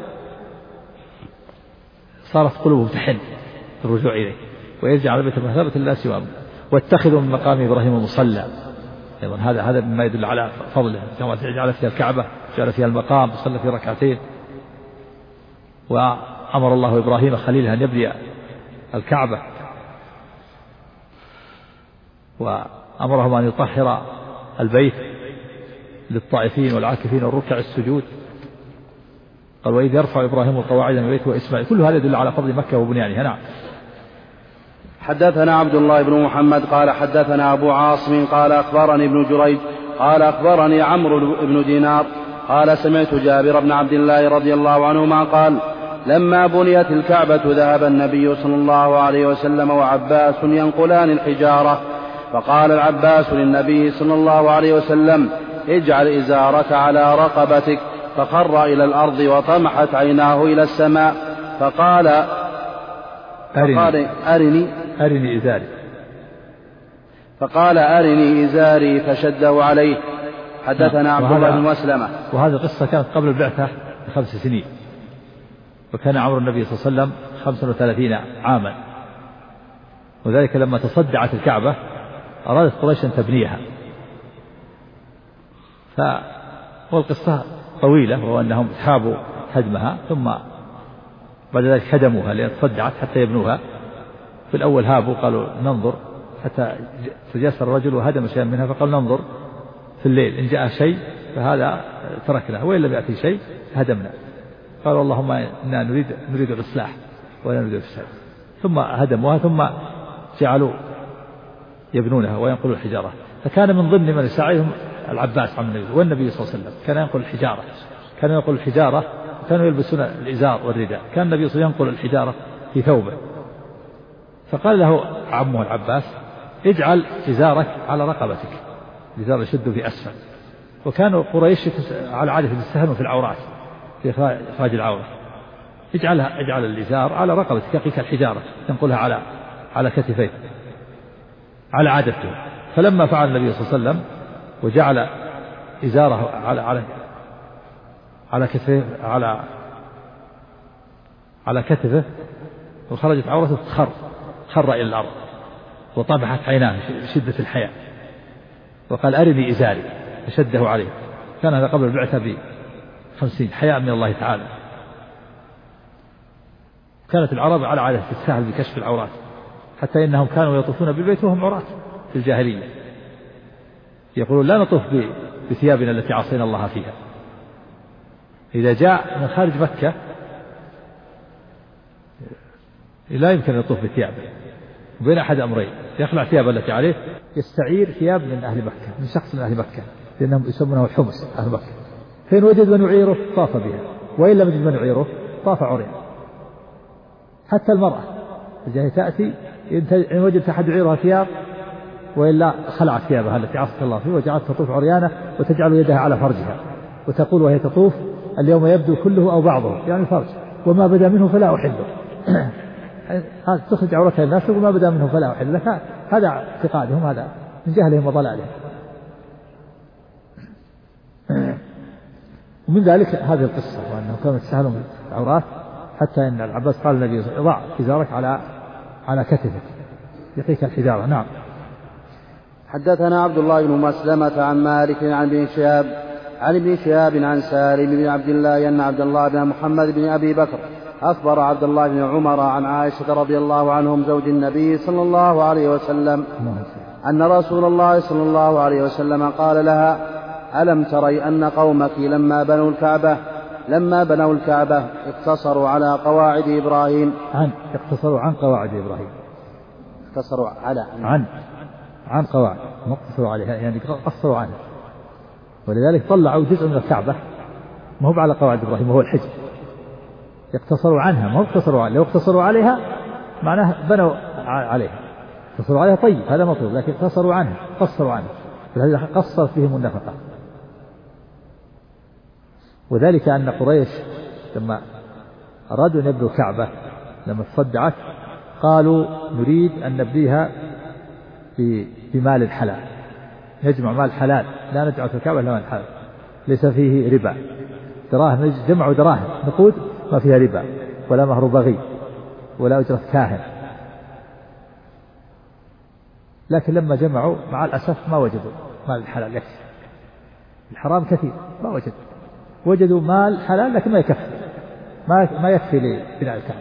صارت قلوبهم تحن الرجوع إليه. وإذ جعل البيت مثابة للناس واتخذوا من مقام إبراهيم مصلى أيضا هذا مما يدل على فضله كما جعل فيها الكعبة جعل فيها المقام وصلى في ركعتين. وأمر الله إبراهيم خليله أن يبني الكعبة وأمرهم أن يطهر البيت للطائفين والعاكفين والركع السجود. قال وإذ يرفع إبراهيم القواعد من البيت وإسماعيل كل هذا يدل على فضل مكة وبنيانها. نعم. حدثنا عبد الله بن محمد قال حدثنا أبو عاصم قال أخبرني ابن جريج قال أخبرني عمرو بن دينار قال سمعت جابر بن عبد الله رضي الله عنهما قال لما بنيت الكعبة ذهب النبي صلى الله عليه وسلم وعباس ينقلان الحجارة فقال العباس للنبي صلى الله عليه وسلم اجعل إزارك على رقبتك فخر إلى الأرض وطمحت عيناه إلى السماء فقال أرني إزاري فقال أرني إزاري فشده عليه. حدثنا عبد الله بن مسلمة. وهذه القصة كانت قبل البعثة ب5 سنين وكان عمر النبي صلى الله عليه وسلم 35 عاما وذلك لما تصدعت الكعبة أرادت قريش أن تبنيها والقصة طويلة وهو أنهم حابوا هدمها ثم بعد ذلك هدموها لأن تصدعت حتى يبنوها. في الأول هابوا قالوا ننظر حتى تجاسر الرجل وهدم شيئا منها فقال ننظر في الليل إن جاء شيء فهذا تركنا وإن لم يأتي شيء هدمنا. قالوا اللهم إنا نريد الإصلاح ولا نريد الفساد ثم هدموها ثم جعلوا يبنونها وينقلوا الحجارة. فكان من ضمن من يساعدهم العباس عم النبي والنبي صلى الله عليه وسلم كان ينقل الحجارة، كانوا ينقل الحجارة، كانوا يلبسون الإزار والرداء، كان النبي صلى الله عليه وسلم ينقل الحجارة في ثوبه. فقال له عمه العباس اجعل إزارك على رقبتك، الإزار يشد في أسفل. وكانوا قريش على عادة يستهنوا في العورات، في إخراج العورة، اجعل الإزار على رقبتك يقيك الحجارة تنقلها على كتفيك على عادته. فلما فعل النبي صلى الله عليه وسلم وجعل إزاره على كتفه على كتفه وخرجت عورته خر إلى الأرض وطبحت عيناه بشدة الحياة وقال أرني إزاري فشده عليه. كان هذا قبل البعثة ب50 حياء من الله تعالى. كانت العرب على عادة تتساهل بكشف العورات، حتى إنهم كانوا يطوفون بالبيت وهم عراة في الجاهلية، يقولون لا نطوف بثيابنا التي عصينا الله فيها. إذا جاء من خارج مكة لا يمكن أن يطوف بثيابه، وبين أحد أمرين: يخلع ثيابه التي عليه، يستعير ثياب من أهل مكة، من شخص من أهل مكة، لأنهم يسمونه الحمص أهل مكة. فإن وجد من يعيره طاف بها، وإن لم يجد من يعيره طاف عريان. حتى المرأة إذا تأتي إن وجدت أحد يعيرها ثياب وإلا خلعت ثيابها التي عصت الله فيه وجعلت تطوف عريانة وتجعل يدها على فرجها وتقول وهي تطوف: اليوم يبدو كله أو بعضه، يعني فرج، وما بدا منه فلا أحله. تخرج عورتها الناس وما بدا منه فلا أحل لك. هذا اعتقادهم، هذا من جهلهم وضلالهم. ومن ذلك هذه القصة، وأنه كانوا يتساهلون بالعورات، حتى أن العباس قال النبي: ضع إزارك على كتفك يقيك الحجارة. نعم. حدثنا عبد الله بن مسلمة عن مالك عن ابن شهاب عن سالم بن عبد الله أن عبد الله بن محمد بن أبي بكر أخبر عبد الله بن عمر عن عائشة رضي الله عنهم زوج النبي صلى الله عليه وسلم أن رسول الله صلى الله عليه وسلم قال لها: ألم تري أن قومك لما بنوا الكعبة اقتصروا على قواعد إبراهيم. اقتصروا عن قواعد إبراهيم، اقتصروا على عن قواعد، ما اقتصروا عليها، يعني قصروا عنها. ولذلك طلعوا جزء من الكعبة ما هو على قواعد إبراهيم وهو الحجر. يقتصروا عنها، ما هو اقتصروا عليها. لو اقتصروا عليها معناه بنوا عليها. اقتصروا عليها طيب، هذا مطلوب، لكن اقتصروا عنها، قصروا عنها، فلذلك قصر فيهم النفقة. وذلك أن قريش لما أرادوا أن يبنوا كعبة لما تصدعت قالوا: نريد أن نبنيها بمال الحلال، نجمع مال حلال، لا نجعل في الكعبة إلا مال حلال ليس فيه ربا، دراهم، جمعوا دراهم نقود ما فيها ربا ولا مهر بغي ولا أجرة كاهن. لكن لما جمعوا مع الأسف ما وجدوا مال الحلال يكفي، الحرام كثير ما وجدوا مال حلال لكن ما يكفي لبناء الكعبة.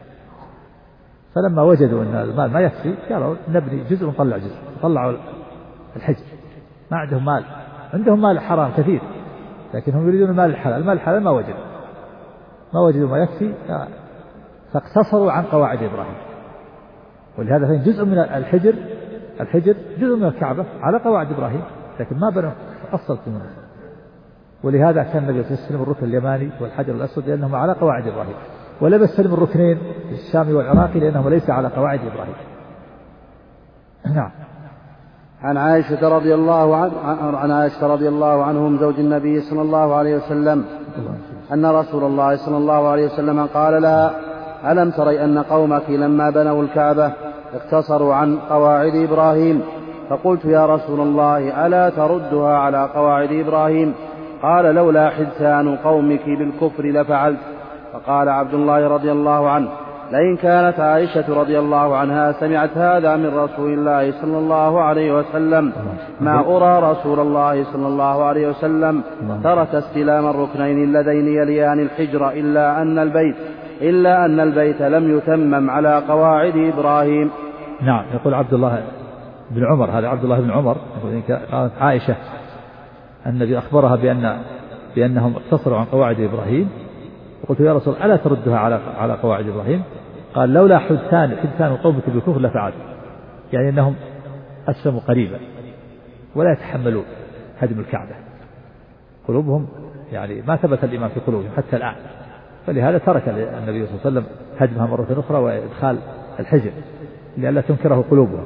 فلما وجدوا أن المال ما يكفي قالوا: نبني جزء ونطلع جزء. طلعوا الحجر، ما عندهم مال، عندهم مال حرام كثير لكن هم يريدون المال الحلال. المال الحلال ما وجدوا ما يكفي، فاقتصروا عن قواعد إبراهيم. ولهذا فإن جزء من الحجر جزء من الكعبة على قواعد إبراهيم، لكن ما بنوا، قصروا منه. ولهذا كان النبي يستلم الركن اليماني والحجر الأسود لأنهم على قواعد إبراهيم، ولا يستلم الركنين الشامي والعراقي لأنهم ليس على قواعد إبراهيم. نعم. عن عائشة رضي الله عنهم زوج النبي صلى الله عليه وسلم أن رسول الله صلى الله عليه وسلم قال لها: ألم تري أن قومك لما بنوا الكعبة اقتصروا عن قواعد إبراهيم؟ فقلت: يا رسول الله، ألا تردها على قواعد إبراهيم؟ قال: لولا حدثان قومك بالكفر لفعلت. فقال عبد الله رضي الله عنه: لئن كانت عائشة رضي الله عنها سمعت هذا من رسول الله صلى الله عليه وسلم ما أرى رسول الله صلى الله عليه وسلم ترك استلام الركنين اللذين يليان الحجر إلا أن البيت لم يتمم على قواعد إبراهيم. نعم. يقول عبد الله بن عمر، هذا عبد الله بن عمر، قالت عائشة النبي أخبرها بأنهم اقتصروا عن قواعد إبراهيم. وقلت: يا رسول ألا تردها على قواعد إبراهيم؟ قال: لولا حدثان قومك بالكفر لفعلت. يعني أنهم أسلموا قريبا ولا يتحملون هدم الكعبة، قلوبهم يعني ما ثبت الإيمان في قلوبهم حتى الآن، فلهذا ترك النبي صلى الله عليه وسلم هدمها مرة أخرى وإدخال الحجر لئلا تنكره قلوبهم،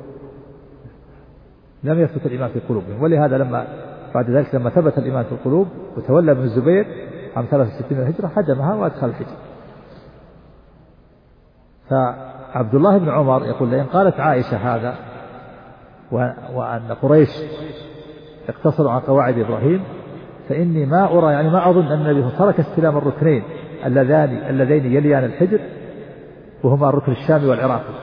لم يثبت الإيمان في قلوبهم. ولهذا لما بعد ذلك لما ثبت الإيمان في القلوب وتولى ابن الزبير عام 63 الهجرة هدمها وأدخل الحجر. فعبد الله بن عمر يقول لئن قالت عائشة هذا وأن قريش اقتصروا على قواعد إبراهيم فإني ما أرى يعني ما أظن أن النبي ترك استلام الركنين اللذين يليان الحجر وهما الركن الشامي والعراقي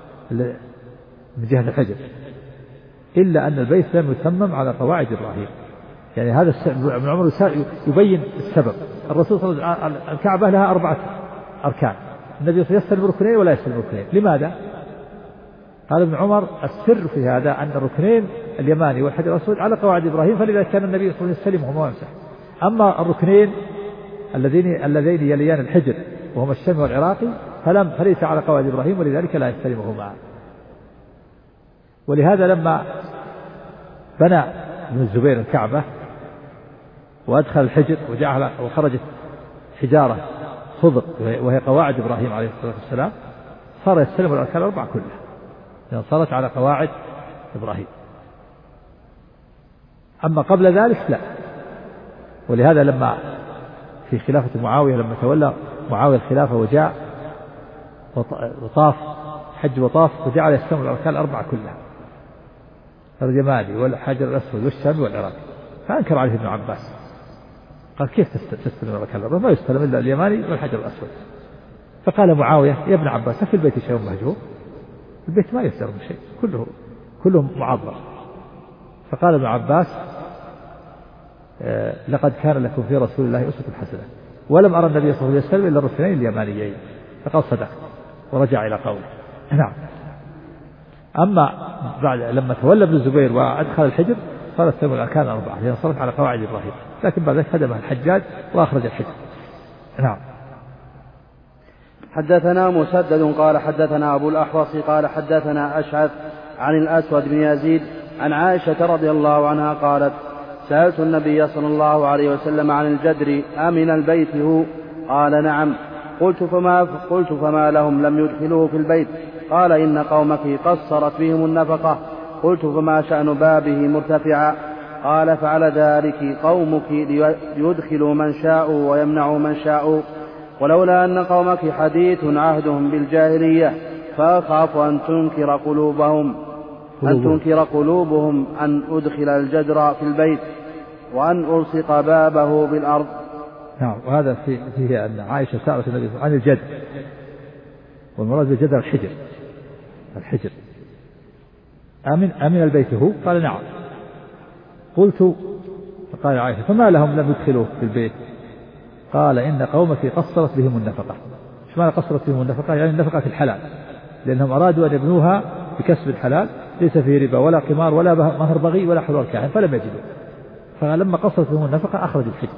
من جهة الحجر، إلا أن البيت لم يتمم على قواعد إبراهيم. يعني هذا ابن عمر يبين السبب. الرسول صلى الله عليه وسلم الكعبة لها 4 أركان، النبي يستلم ركنين ولا يستلم ركنين، لماذا؟ قال ابن عمر السر في هذا أن الركنين اليماني والحجر الأسود على قواعد إبراهيم، فلذا كان النبي صلى الله عليه وسلم يستلمهما ويمسح. أما الركنين اللذين يليان الحجر وهما الشامي والعراقي فليس على قواعد إبراهيم، ولذلك لا يستلمهما. ولهذا لما بنى ابن الزبير الكعبة وأدخل الحجر وخرجت حجارة خضر وهي قواعد إبراهيم عليه الصلاة والسلام، صار يستلم الأركان 4 كلها، لأن صارت على قواعد إبراهيم. أما قبل ذلك لا. ولهذا لما في خلافة معاوية لما تولى معاوية الخلافة وجاء وطاف حج وطاف وجعل يستلم الأركان 4 كلها، اليماني والحجر الأسود والشامي والعراقي، فأنكر عليه ابن عباس قال كيف تستلم الأركان 4؟ ما يستلم إلا اليماني والحجر الأسود. فقال معاوية يا ابن عباس في البيت شيء مهجور؟ البيت ما يستلم شيء، كله معظم. فقال ابن عباس لقد كان لكم في رسول الله أسوة حسنة ولم أرى النبي صلى الله عليه وسلم إلا الركنين اليمانيين. فقال صدق ورجع إلى قوله. نعم. أما بعد لما تولى ابن الزبير وأدخل الحجر صارت تستلم الأركان 4 لأن صارت على قواعد إبراهيم، لكن بعد ذلك هدمها الحجاج وأخرج الحجر. نعم. حدثنا مسدد قال حدثنا أبو الأحوص قال حدثنا أشعث عن الأسود بن يزيد عن عائشة رضي الله عنها قالت سألت النبي صلى الله عليه وسلم عن الجدر أمن البيت هو؟ قال نعم. قلت فما لهم لم يدخلوه في البيت؟ قال إن قومك قصرت بهم النفقة. قلت فما شأن بابه مرتفعا؟ قال فعل ذلك قومك ليدخلوا من شاءوا ويمنعوا من شاءوا، ولولا أن قومك حديث عهدهم بالجاهلية فأخاف أن تنكر قلوبهم أن أدخل الجدر في البيت وأن ألصق بابه بالأرض. نعم. وهذا فيه أن عائشة سألت النبي عن الجدر، والمراد بالجدر الحجر أمن البيت هو؟ قال نعم. قلت فقال عائشة فما لهم لم يدخلوه في البيت؟ قال إن قومك قصرت بهم النفقة. ايش معنى قصرت بهم النفقة؟ يعني النفقة في الحلال، لأنهم أرادوا أن يبنوها بكسب الحلال ليس فيه ربا ولا قمار ولا مهر بغي ولا حلوى الكاهن، فلم يجدوا، فلما قصرت بهم النفقة أخرج الحجر.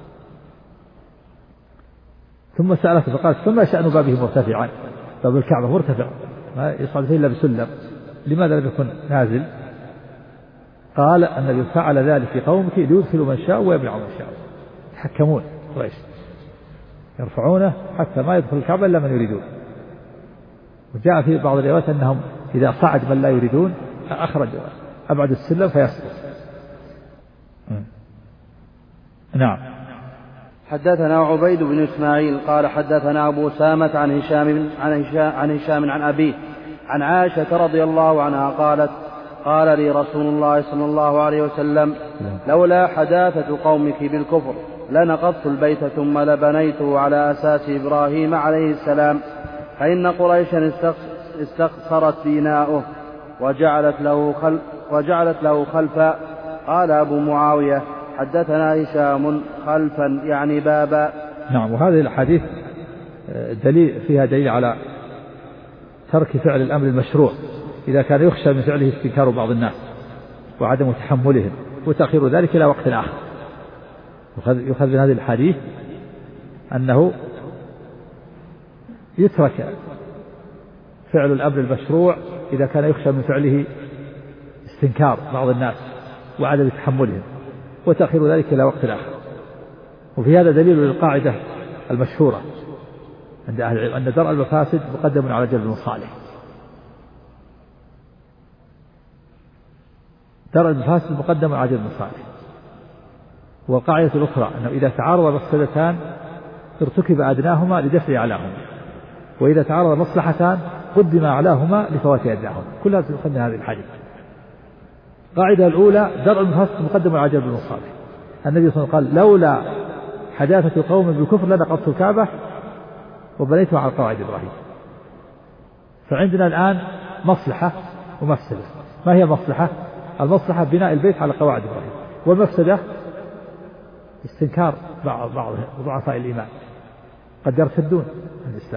ثم سألته فقالت فما شأن بابه مرتفعا؟ باب الكعبة مرتفع ما يصعد فيه إلا بسلم، لماذا لم يكن نازل؟ قال النبي فعل ذلك في قومك ليدخلوا من شاء ويمنعوا من شاء، يتحكمون قريش يرفعونه حتى ما يدخل الكعبة إلا من يريدون. وجاء في بعض الروايات أنهم إذا صعد من لا يريدون أخرج أبعد السلم فيسقط. نعم. حدثنا عبيد بن إسماعيل قال حدثنا أبو سامة عن هشام عن أبيه عن عائشة رضي الله عنها قالت قال لي رسول الله صلى الله عليه وسلم لولا حداثة قومك بالكفر لنقضت البيت ثم لبنيته على أساس إبراهيم عليه السلام، فإن قريشا استخسرت بناؤه وجعلت له خلفا. قال أبو معاوية حدثنا هشام خلفا يعني بابا. نعم. وهذه الحديث فيها دليل على ترك فعل الأمر المشروع إذا كان يخشى من فعله استنكار بعض الناس وعدم تحملهم وتأخير ذلك إلى وقت آخر. يؤخذ من هذه الحديث أنه يترك فعل الأمر المشروع إذا كان يخشى من فعله استنكار بعض الناس وعدم تحملهم وتأخير ذلك إلى وقت آخر. وفي هذا دليل للقاعدة المشهورة عند أهل العلم أن درء المفاسد مقدم على جلب المصالح. درء المفاسد مقدم على جلب المصالح. والقاعدة الأخرى أنه إذا تعارض مفسدتان ارتكب أدناهما لدفع أعلاهما، وإذا تعارض مصلحتان قدم أعلاهما لفوات أدناهما. كلها تفهم هذه الحديث. القاعدة الأولى درء المفاسد مقدم على جلب المصالح. النبي صلى الله عليه وسلم قال لولا حداثة قوم بالكفر لنقضت الكعبة وبنيتها على قواعد إبراهيم. فعندنا الآن مصلحة ومفسدة. ما هي مصلحة؟ المصلحة بناء البيت على قواعد إبراهيم، والمفسدة استنكار بعض ضعفاء الإيمان قد يرتدون عن الإسلام.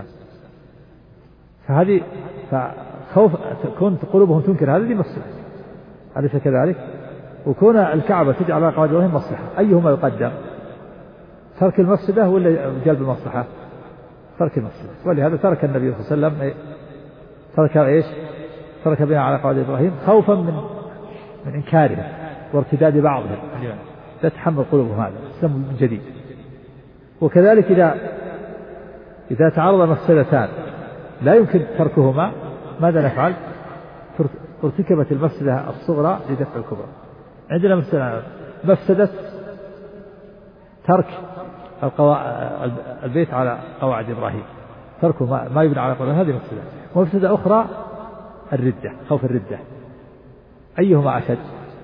فخوف كنت قلوبهم تنكر هذه مفسدة، أليس كذلك؟ وكون الكعبة تجعل على قواعد إبراهيم مصلحة، أيهما يقدم؟ ترك المفسدة ولا جلب المصلحة؟ ترك المفسدة. ولهذا ترك النبي صلى الله عليه وسلم ترك إيش؟ ترك بناء على قواعد إبراهيم خوفا من إنكارهم وارتداد بعضهم، لا تحمل قلوبهم هذا الإسلام من جديد. وكذلك إذا تعارض مفسدتان لا يمكن تركهما، ماذا نفعل؟ ارتكبت المفسدة الصغرى لدفع الكبرى. عندنا مفسدة ترك البيت على قواعد إبراهيم، تركه ما يبنى على قواعد، هذه مفسدة. ومفسدة أخرى الردة، خوف الردة. أيهما أشد؟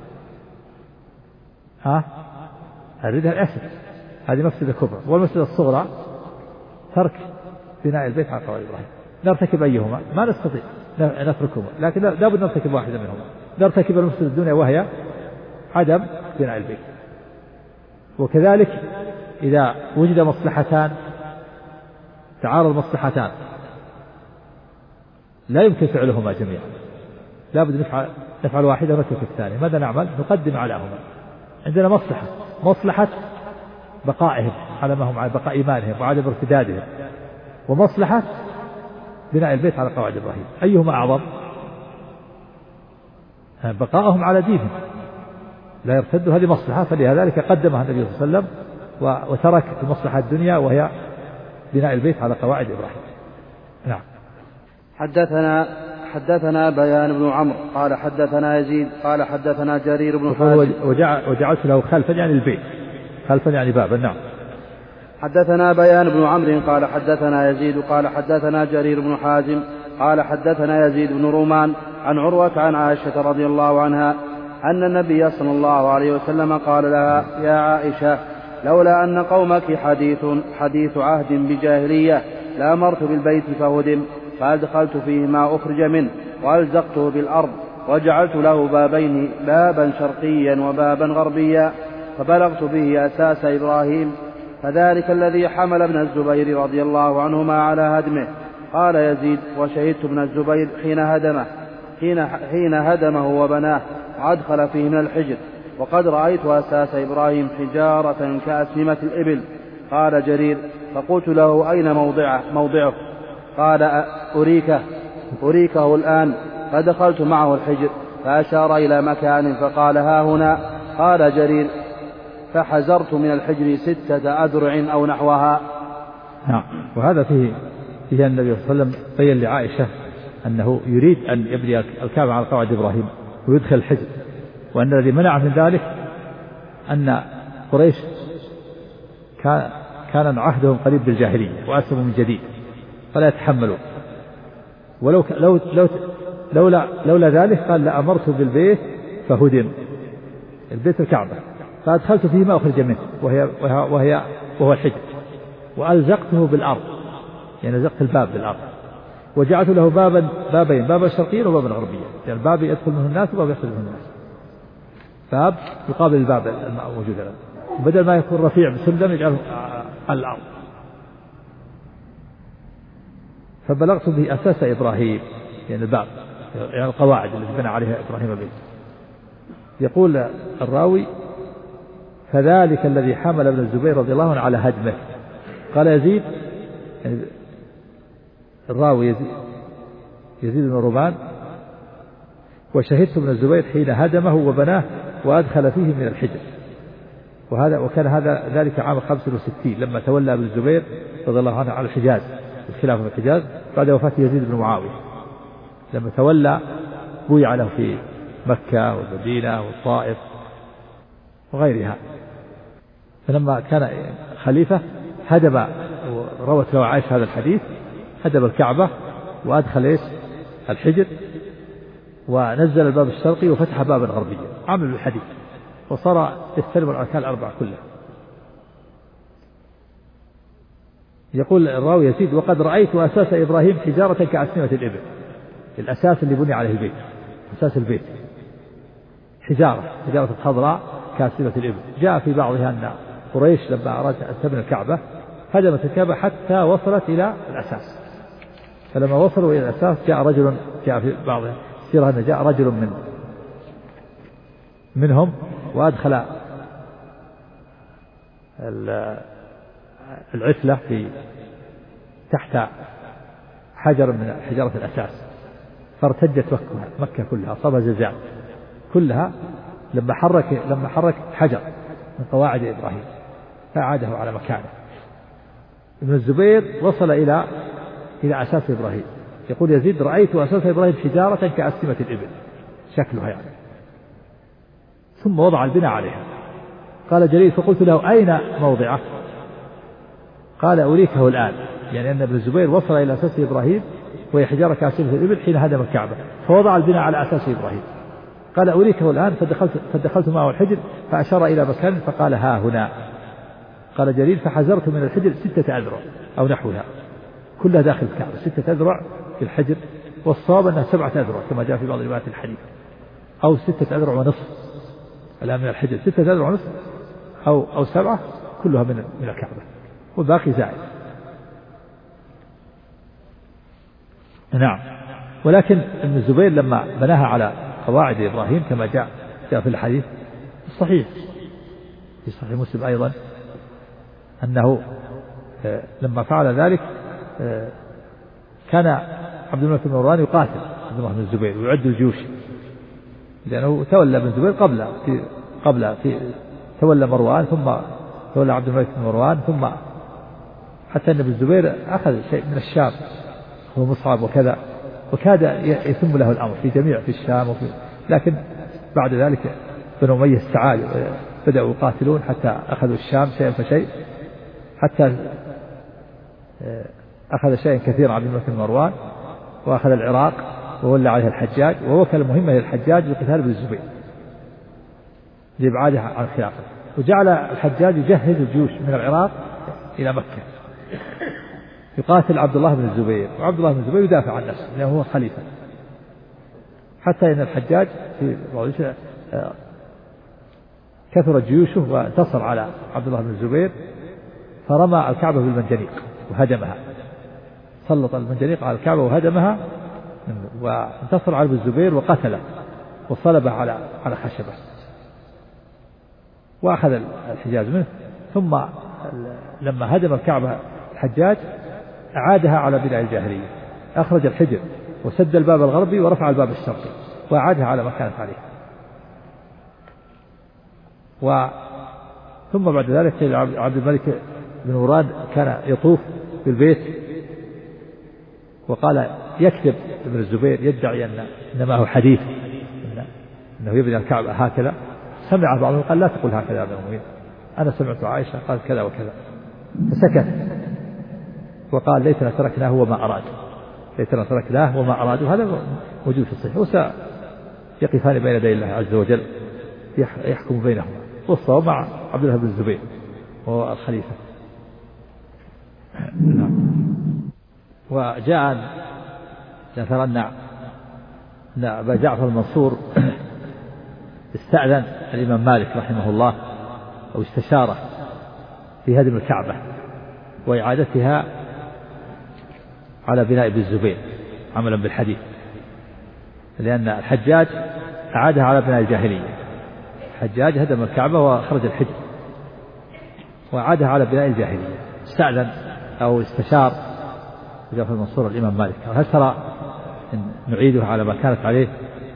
الردة الأشد، هذه مفسدة كبرى. والمفسدة الصغرى ترك بناء البيت على قواعد إبراهيم. نرتكب أيهما؟ ما نستطيع نتركهما، لكن لا بد نرتكب واحدة منهما. نرتكب المفسدة الدنيا وهي عدم بناء البيت. وكذلك إذا وجد مصلحتان، تعارض مصلحتان لا يمكن فعلهما جميعا، لا بد نفعل واحدة ونترك الثانية. ماذا نعمل؟ نقدم علىهما. عندنا مصلحة بقائهم على ما هم على بقاء إيمانهم وعدم ارتدادهم، ومصلحة بناء البيت على قواعد إبراهيم. أيهما أعظم؟ بقاءهم على دينهم لا يرتدوا، هذه مصلحة، فلذلك قدمها النبي صلى الله عليه وسلم وترك المصلحة الدنيا وهي بناء البيت على قواعد إبراهيم. نعم. حدثنا بيان بن عمرو قال حدثنا يزيد قال حدثنا جرير بن حازم. وجعلت له خلفا يعني البيت، خلفا يعني بابا. نعم. حدثنا بيان بن عمرو قال حدثنا يزيد قال حدثنا جرير بن حازم قال حدثنا يزيد بن رومان عن عروة عن عائشة رضي الله عنها أن النبي صلى الله عليه وسلم قال لها: يا عائشة، لولا أن قومك حديث عهد بجاهلية لأمرت بالبيت فهدم، فأدخلت فيه ما أخرج منه وألزقته بالأرض وجعلت له بابين، بابا شرقيا وبابا غربيا، فبلغت به أساس إبراهيم، فذلك الذي حمل ابن الزبير رضي الله عنهما على هدمه. قال يزيد: وشهدت ابن الزبير حين هدمه وبناه وأدخل فيه من الحجر، وقد رأيت أساس إبراهيم حجارة كأسنمة الإبل. قال جرير: فقلت له: أين موضعه؟ قال: أريكه الآن. فدخلت معه الحجر فأشار إلى مكان فقال: ها هنا. قال جرير: فحزرت من الحجر 6 أذرع أو نحوها. نعم. وهذا فيه النبي صلى الله عليه وسلم بين لعائشة أنه يريد أن يبني الكعبة على قواعد إبراهيم ويدخل الحجر، وأن الذي منع من ذلك أن قريش كان عهدهم قريب بالجاهلية وأسلموا من جديد فلا يتحملوا. لولا ذلك قال: لأمرت بالبيت فهدم، البيت الكعبة، فأدخلت فيه ما أخرج منه وهو الحجر، وألزقته بالأرض، يعني لزقت الباب بالأرض، وجعلت له بابين، بابا شرقيا وبابا غربيا، يعني باب يدخل منه الناس وباب يخرج منه الناس، باب يقابل الباب الموجود الآن، بدل ما يكون رفيع بسلم يجعله على الأرض. فبلغت به أساس إبراهيم، يعني الباب، يعني القواعد التي بنى عليها إبراهيم البيت. يقول الراوي: فذلك الذي حمل ابن الزبير رضي الله عنه على هدمه. قال يزيد، يعني الراوي يزيد بن رومان وشهدت ابن الزبير حين هدمه وبناه وأدخل فيه من الحجر. وكان هذا ذلك عام 65 لما تولى ابن الزبير رضي الله عنه على الحجاز، الخلافة في الحجاز بعد وفاة يزيد بن معاوية. لما تولى بويع له في مكة والمدينة والطائف وغيرها. فلما كان خليفة هدم، وروت له عائشة هذا الحديث، هدم الكعبة وأدخل الحجر ونزل الباب الشرقي وفتح بابا غربيا، عمل الحديث وصار يستلم الأركان الأربعة كلها. يقول الراوي يزيد: وقد رأيت أساس إبراهيم حجارة كأسنمة الإبل. الأساس اللي بني عليه البيت، أساس البيت حجارة خضراء كأسنمة الإبل. جاء في بعضها أن قريش لما أرادت أن تبني الكعبة هدمت الكعبة حتى وصلت إلى الأساس، فلما وصلوا إلى الأساس جاء في بعض السيرة أن جاء رجل منهم وأدخل العتلة في تحت حجر من حجارة الأساس، فارتجت مكة كلها، أصابها زلزال كلها لما حرك حجر من قواعد إبراهيم فأعاده على مكانه. ابن الزبير وصل إلى أساس إبراهيم. يقول يزيد: رأيت أساس إبراهيم حجارة كأسنمة الإبل، شكلها يعني، ثم وضع البناء عليها. قال جرير: فقلت له: أين موضعه؟ قال: أريكه الآن. يعني أن ابن الزبير وصل إلى أساس إبراهيم وهي حجارة كأسنمة الإبل حين هدم الكعبة، فوضع البناء على أساس إبراهيم. قال: أريكه الآن. فدخلت معه الحجر فأشار إلى مكان فقال: ها هنا. قال جرير: فحزرت من الحجر 6 أذرع أو نحوها، كلها داخل الكعبة، 6 أذرع في الحجر، والصواب أنها 7 أذرع كما جاء في بعض روايات الحديث، أو 6 أذرع ونصف. الآن من الحجر 6 أذرع ونصف أو 7 كلها من الكعبة، والباقي زائد. نعم. ولكن ابن الزبير لما بناها على قواعد إبراهيم كما جاء في الحديث الصحيح في صحيح مسلم أيضا أنه لما فعل ذلك كان عبد الملك بن مروان يقاتل عبد الله بن الزبير ويعد الجيوش، لأنه تولى ابن الزبير قبل تولى مروان، ثم تولى عبد الملك بن مروان، ثم حتى أن ابن الزبير أخذ شيء من الشام ومصعب وكذا، وكاد يتم له الأمر في الشام لكن بعد ذلك بنو أمية استعالوا بدأوا يقاتلون حتى أخذوا الشام شيئا فشيء، حتى أخذ شيئا كثيرا عبد الملك بن مروان وأخذ العراق وولى عليها الحجاج، ووكل مهمة للحجاج لقتال ابن الزبير لإبعاده عن الخلافة، وجعل الحجاج يجهز الجيوش من العراق إلى مكة يقاتل عبد الله بن الزبير، وعبد الله بن الزبير يدافع عن نفسه لأنه هو خليفة، حتى إن الحجاج في كثرت جيوشه وانتصر على عبد الله بن الزبير، فرمى الكعبة بالمنجنيق وهدمها، سلط المنجنيق على الكعبة وهدمها، وانتصر على ابن الزبير وقتله وصلبه على خشبة، وأخذ الحجاز منه. ثم لما هدم الكعبة الحجاج أعادها على بناء الجاهلية، أخرج الحجر وسد الباب الغربي ورفع الباب الشرقي وأعادها على ما كانت عليه. ثم بعد ذلك عبد الملك بن مروان كان يطوف بالبيت، وقال يكذب ابن الزبير يدعي أن معه حديث أنه يبني الكعبة هكذا، سمع بعضهم قال لا تقول هكذا يا ابن المؤمنين، أنا سمعت عائشة قال كذا وكذا، فسكت وقال ليتنا تركناه وما أراد، ليتنا تركناه وما أراد، وهذا موجود في الصحيح، وسيقفان بين يدي الله عز وجل يحكم بينهما، والصواب مع عبد الله بن الزبير وهو الخليفة. وجاء ذكر أن أبا جعفر المنصور استأذن الإمام مالك رحمه الله أو استشاره في هدم الكعبة وإعادتها على بناء ابن الزبير عملا بالحديث، لأن الحجاج أعادها على بناء الجاهلية، الحجاج هدم الكعبة وخرج الحجر وأعادها على بناء الجاهلية، استأذن أو استشار جعفر المنصور الإمام مالك هل ترى إن نعيدها على ما كانت عليه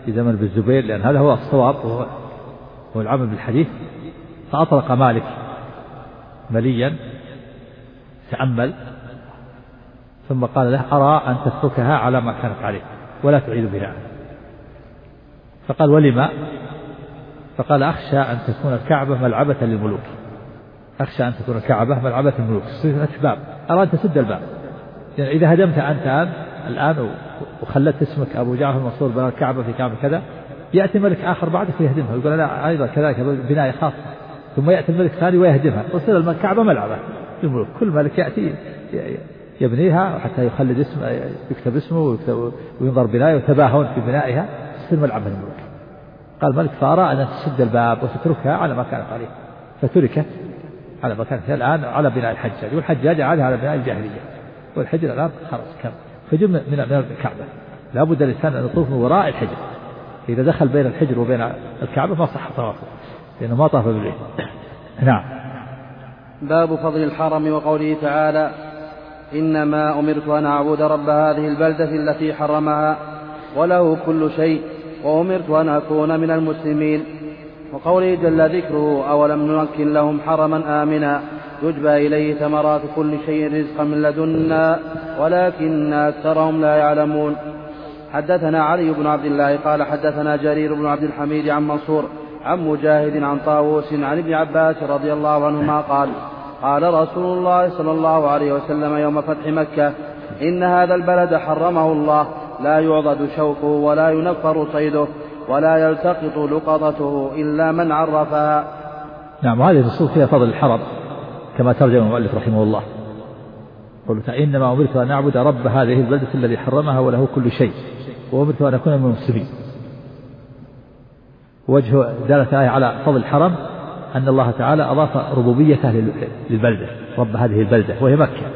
في زمن ابن الزبير، لأن هذا هو الصواب وهو العمل بالحديث. فأطلق مالك مليا تأمل، ثم قال له: أرى أن تتركها على ما كانت عليه ولا تعيد بناء. فقال: ولما؟ فقال: أخشى أن تكون الكعبة ملعبة للملوك. أخشى أن تكون الكعبة ملعبة للملوك، فتح باب، أرى أن تسد الباب. يعني إذا هدمت أنت الآن وخلت اسمك أبو جعفر المنصور بنى الكعبة في كعبة كذا، يأتي ملك آخر بعدك ويهدمها، يقول: لا أيضا كذلك بناء خاص، ثم يأتي الملك الثاني ويهدمها، تصير الكعبة ملعبة للملوك. كل ملك يأتي يبنيها حتى يخلد اسمه، يكتب اسمه وينظر بنائه وتباهون في بنائها، تصير ملعبة للملوك. قال الملك: فأرى أن تسد الباب وتتركها على ما كانت عليه. فتركت على ما كانت الآن على بناء الحجاج، والحجاج عاد على بناء الجاهلية، والحجر الآن خلاص كم حجر من الكعبة. لا بد الإنسان أن يطوف من وراء الحجر. إذا دخل بين الحجر وبين الكعبة ما صح طوافه، لأنه ما طاف بالبيت. نعم. باب فضل الحرم وقوله تعالى: إنما أمرت أن أعبد رب هذه البلدة التي حرمها وله كل شيء وأمرت أن أكون من المسلمين. وقوله جل ذكره: أولم نمكن لهم حرما آمنا يجبى إليه ثمرات كل شيء رزقا من لدنا ولكن أكثرهم لا يعلمون. حدثنا علي بن عبد الله قال حدثنا جرير بن عبد الحميد عن منصور عن مجاهد عن طاووس عن ابن عباس رضي الله عنهما قال: قال رسول الله صلى الله عليه وسلم يوم فتح مكة: إن هذا البلد حرمه الله، لا يعضد شوكه ولا ينفر صيده ولا يلتقط لقطته إلا من عرفها. نعم. وهذه النصوص فيها فضل الحرم كما ترجم المؤلف رحمه الله. قلت: إنما أمرت أن أعبد رب هذه البلدة الذي حرمها وله كل شيء وأمرت أن أكون من المسلمين. وجه دالة الآية على فضل الحرم أن الله تعالى أضاف ربوبيته للبلدة، رب هذه البلدة وهي مكة،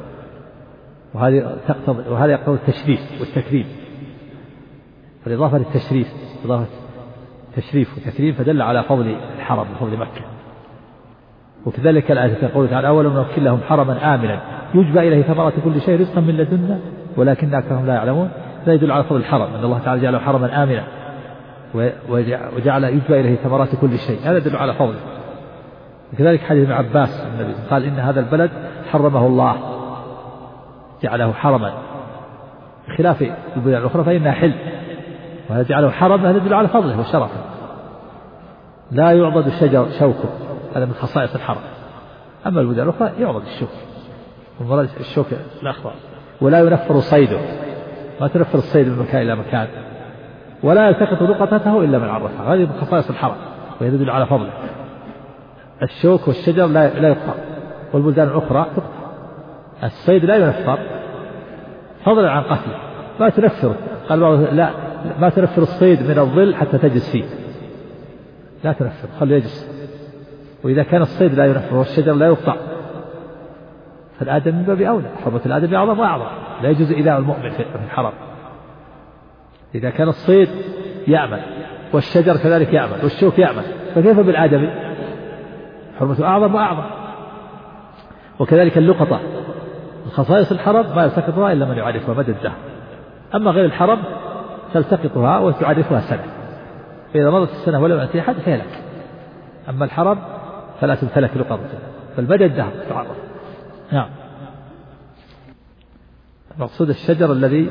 وهذا يقتضي التشريف والتكريم. فالإضافة للتشريف إضافة تشريف وتكريم، فدل على فضل الحرم وفضل مكة. وكذلك الآية تقول تعالى: أولم نمكن لهم حرما آمنا يجبى إليه ثمرات كل شيء رزقا من لدنا ولكن أكثرهم لا يعلمون. لا يدل على فضل الحرم أن الله تعالى جعله حرما آمنا وجعل يجبى إليه ثمرات كل شيء، هذا يدل على فضله. وكذلك حديث ابن عباس النبي قال: إن هذا البلد حرمه الله جعله حرما، بخلاف البلدان الأخرى فإنها حل، وهذا جعله حرم، هذا يدل على فضله وشرفه. لا يعضد الشجر شوكه، هذا من خصائص الحرم. أما البلدان الأخرى يعضد الشوك، والمراد الشوك الأخضر. ولا ينفر صيده، ما تنفر الصيد من مكان إلى مكان. ولا يلتقط لقطته إلا من عرفها، هذه من خصائص الحرم ويدل على فضله. الشوك والشجر لا يقطع، والبلدان الأخرى تقطع. الصيد لا ينفر فضلا عن قتله، ما تنفره. قال لا، ما تنفر الصيد من الظل حتى تجلس فيه، لا تنفر، خليه يجلس. وإذا كان الصيد لا ينفر والشجر لا يقطع فالآدم من باب أولى، حرمة الآدم أعظم وأعظم. لا يجوز إيذاء المؤمن في الحرم. إذا كان الصيد يأمن والشجر كذلك يأمن والشوك يأمن، فكيف بالآدم؟ حرمة أعظم وأعظم. وكذلك اللقطة من خصائص الحرم ما يلتقطها إلا من يعرفها مدى الدهر. أما غير الحرم تلتقطها وتعرفها سنة، فإذا مضت السنة ولم يأتي أحد فيلك. أما الحرم فلا تمتلك لقطته، فالمدى الدهر تعرف. نعم. المقصود الشجر الذي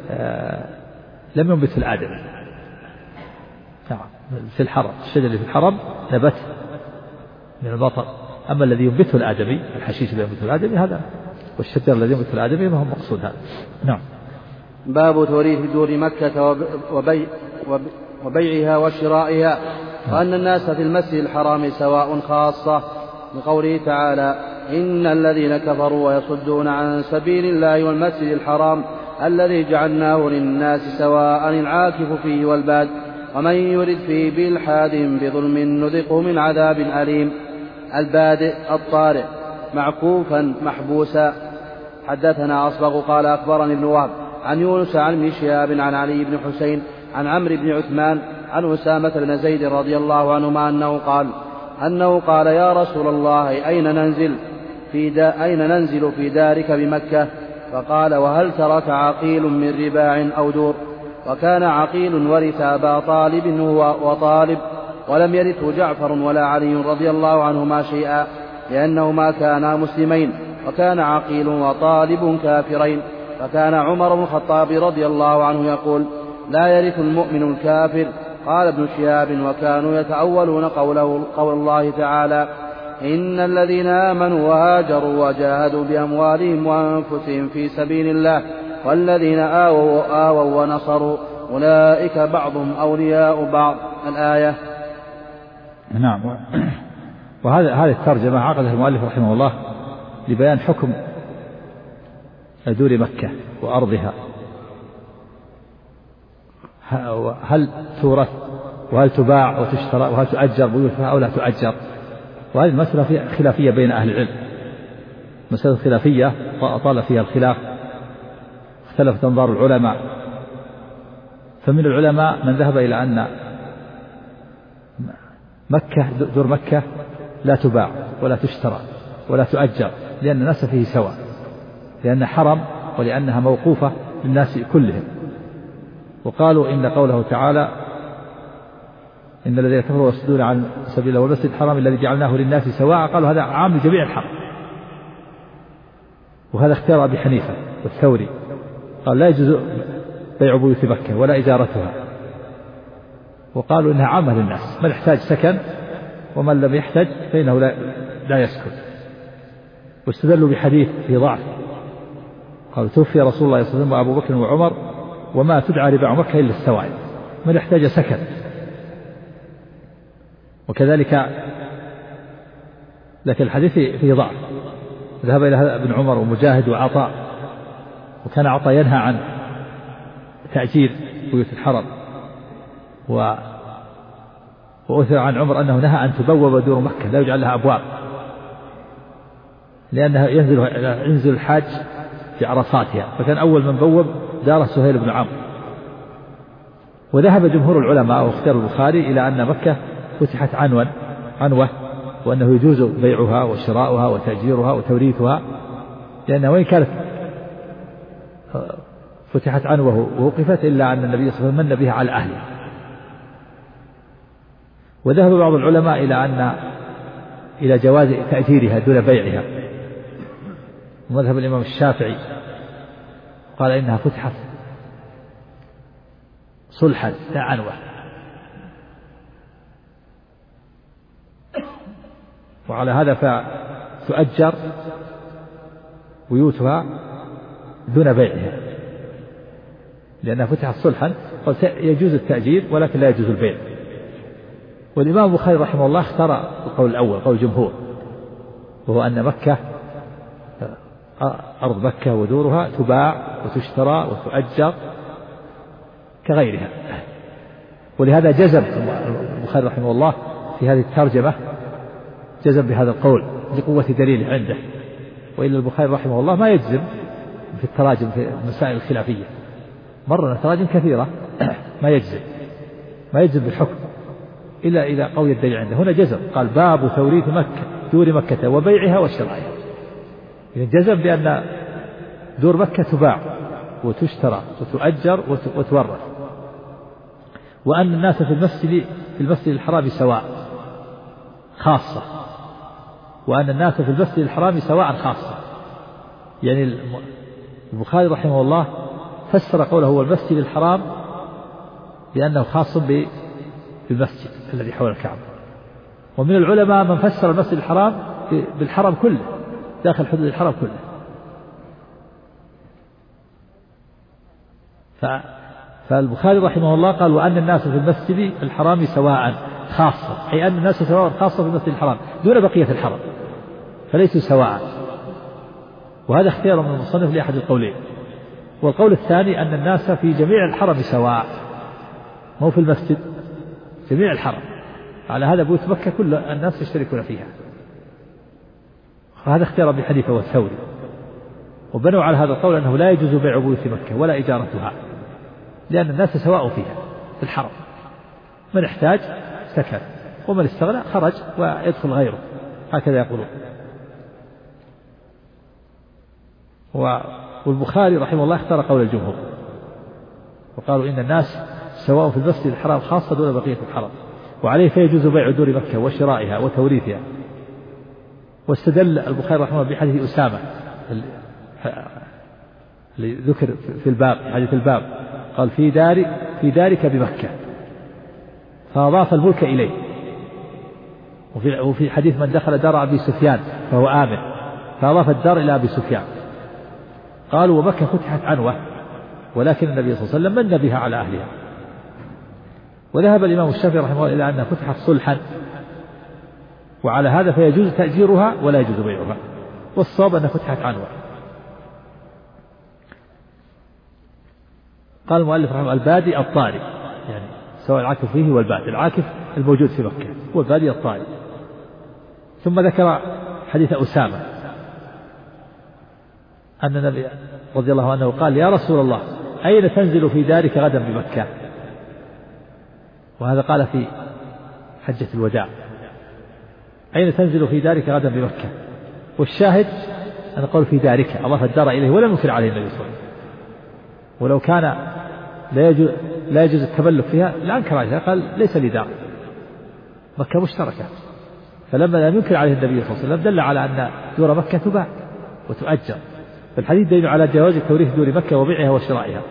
لم ينبت الآدم. نعم. في الحرم الشجر اللي في الحرم نبت من المطر، أما الذي ينبته الآدمي الحشيش الذي ينبته الآدمي هذا، والشجر الذي ينبته الآدمي ما هو مقصود هذا. نعم. باب توريث دور مكة وبيعها وشرائها، وأن الناس في المسجد الحرام سواء خاصة، لقوله تعالى: إن الذين كفروا ويصدون عن سبيل الله والمسجد الحرام الذي جعلناه للناس سواء العاكف فيه والباد ومن يرد فيه بإلحاد بظلم نذقه من عذاب أليم. البادئ الطارئ معكوفا محبوسا. حدثنا أصبغ قال أخبرني ابن وهب عن يونس عن ابن شهاب عن علي بن حسين عن عمرو بن عثمان عن أسامة بن زيد رضي الله عنهما أنه قال: يا رسول الله، أين ننزل في دارك بمكة؟ فقال: وهل ترك عقيل من رباع أو دور؟ وكان عقيل ورث أبا طالب وطالب، ولم يرثه جعفر ولا علي رضي الله عنهما شيئا لأنهما كانا مسلمين، وكان عقيل وطالب كافرين. فكان عمر بن الخطاب رضي الله عنه يقول: لا يرث المؤمن الكافر. قال ابن شهاب: وكانوا يتأولون قول الله تعالى: إن الذين آمنوا وهاجروا وجاهدوا بأموالهم وأنفسهم في سبيل الله والذين آووا ونصروا أولئك بعضهم أولياء بعض. الآية. نعم. وهذه الترجمة عقدها المؤلف رحمه الله لبيان حكم دور مكة وأرضها، هل تورث وهل تباع وتشترى وهل تؤجر بيوتها أو لا تؤجر. وهذه المسألة خلافية بين أهل العلم، مسألة خلافية طال فيها الخلاف، اختلفت أنظار العلماء. فمن العلماء من ذهب إلى أن مكة دور مكة لا تباع ولا تشترى ولا تؤجر، لأن الناس فيه سواء، لأن حرم ولأنها موقوفة للناس كلهم. وقالوا إن قوله تعالى: إن الذين كفروا ويصدون عن سبيل الله والمسجد الحرام الذي جعلناه للناس سواء، قالوا هذا عام لجميع الحرم. وهذا اختيار أبي حنيفة والثوري، قال لا يجوز بيع بيوت مكة ولا إجارتها، وقالوا إنها عامة للناس، من يحتاج سكن ومن لم يحتاج فإنه لا يسكن. واستدلوا بحديث في ضعف، قالوا توفي رسول الله صلى الله عليه وسلم وأبو بكر وعمر وما تدعى رباع مكة إلا السوائل، من يحتاج سكن. وكذلك لكن الحديث فيه ضعف. ذهب إلى ابن عمر ومجاهد وعطاء، وكان عطاء ينهى عن تأجير بيوت الحرم، وأثر عن عمر أنه نهى أن تبوب دور مكة، لا يجعل لها أبواب، لأنها ينزل الحاج في عرصاتها. فكان أول من بوب دار سهيل بن عمرو. وذهب جمهور العلماء واختار البخاري إلى أن مكة فتحت عنوة، وأنه يجوز بيعها وشراؤها وتأجيرها وتوريثها، لأنها وإن كانت فتحت عنوة ووقفت إلا أن النبي صلى الله عليه وسلم من بها على أهلها. وذهب بعض العلماء إلى جواز تأجيرها دون بيعها، ومذهب الإمام الشافعي قال إنها فتحت صلحا لا عنوة. وعلى هذا فتؤجر بيوتها دون بيعها، لأنها فتحت صلحا، يجوز التأجير ولكن لا يجوز البيع. والإمام البخاري رحمه الله اختار القول الأول، قول الجمهور، وهو أن مكة أرض مكة ودورها تباع وتشترى وتؤجر كغيرها. ولهذا جزم البخاري رحمه الله في هذه الترجمة، جزم بهذا القول لقوة دليله عنده. وإلا البخاري رحمه الله ما يجزم في التراجم في المسائل الخلافية، مرة تراجم كثيرة ما يجزم بالحكم إلا إذا قوي الدليل عنده. هنا جزم، قال: باب توريث مكة دور مكة وبيعها وشرائها. يعني جزم بأن دور مكة تباع وتشترى وتؤجر وتورث، وأن الناس في المسجد الحرام سواء خاصة، وأن الناس في المسجد الحرام سواء خاصة. يعني البخاري رحمه الله فسر قوله هو المسجد الحرام لأنه خاص بالمسجد الذي حول الكعبة. ومن العلماء من فسر المسجد الحرام بالحرم كله، داخل حدود الحرم كله. فالبخاري رحمه الله قال: وأن الناس في المسجد الحرام سواء خاصة، أي أن الناس سواء خاصة في المسجد الحرام دون بقية الحرم، فليسوا سواء. وهذا اختيار من المصنف لأحد القولين. والقول الثاني أن الناس في جميع الحرم سواء، مو في المسجد، جميع الحرم. على هذا بيوت مكة كل الناس يشتركون فيها. وهذا اختيار أبي حنيفة والثوري، وبنوا على هذا القول أنه لا يجوز بيع بيوت مكة ولا إجارتها، لأن الناس سواء فيها في الحرم، من احتاج سكن ومن استغنى خرج ويدخل غيره، هكذا يقولون. والبخاري رحمه الله اختار قول الجمهور، وقالوا إن الناس سواء في المسجد الحرام خاصة دون بقية الحرم، وعليه فيجوز بيع دور مكة وشرائها وتوريثها. واستدل البخاري رحمه الله بحديث أسامة اللي ذكر في الباب، حديث الباب، قال في دارك بمكة، فأضاف الملك إليه. وفي حديث من دخل دار أبي سفيان فهو آمن، فأضاف الدار إلى أبي سفيان. قالوا ومكة فتحت عنوة، ولكن النبي صلى الله عليه وسلم من بها على أهلها. وذهب الإمام الشافعي رحمه الله إلى أنها فتحت صلحا، وعلى هذا فيجوز تأجيرها ولا يجوز بيعها، والصواب أنها فتحت عنوة. قال المؤلف رحمه الله البادي الطاري، يعني سواء العاكف فيه والبادي، العاكف الموجود في مكة والبادي الطاري. ثم ذكر حديث أسامة أن النبي رضي الله عنه قال يا رسول الله أين تنزل في دارك غدا بمكة؟ وهذا قال في حجة الوداع، أين تنزل في دارك غدا بمكة؟ والشاهد أن قول في دارك، أضاف الدار إليه ولم ينكر عليه النبي صلى الله عليه وسلم. ولو كان لا يجوز التملك فيها لأنكر عليها، قال ليس لي دار، مكة مشتركة. فلما لم ينكر عليه النبي صلى الله عليه وسلم دل على أن دور مكة تباع وتؤجر. فالحديث دليل على جواز توريث دور مكة وبيعها وشرائها.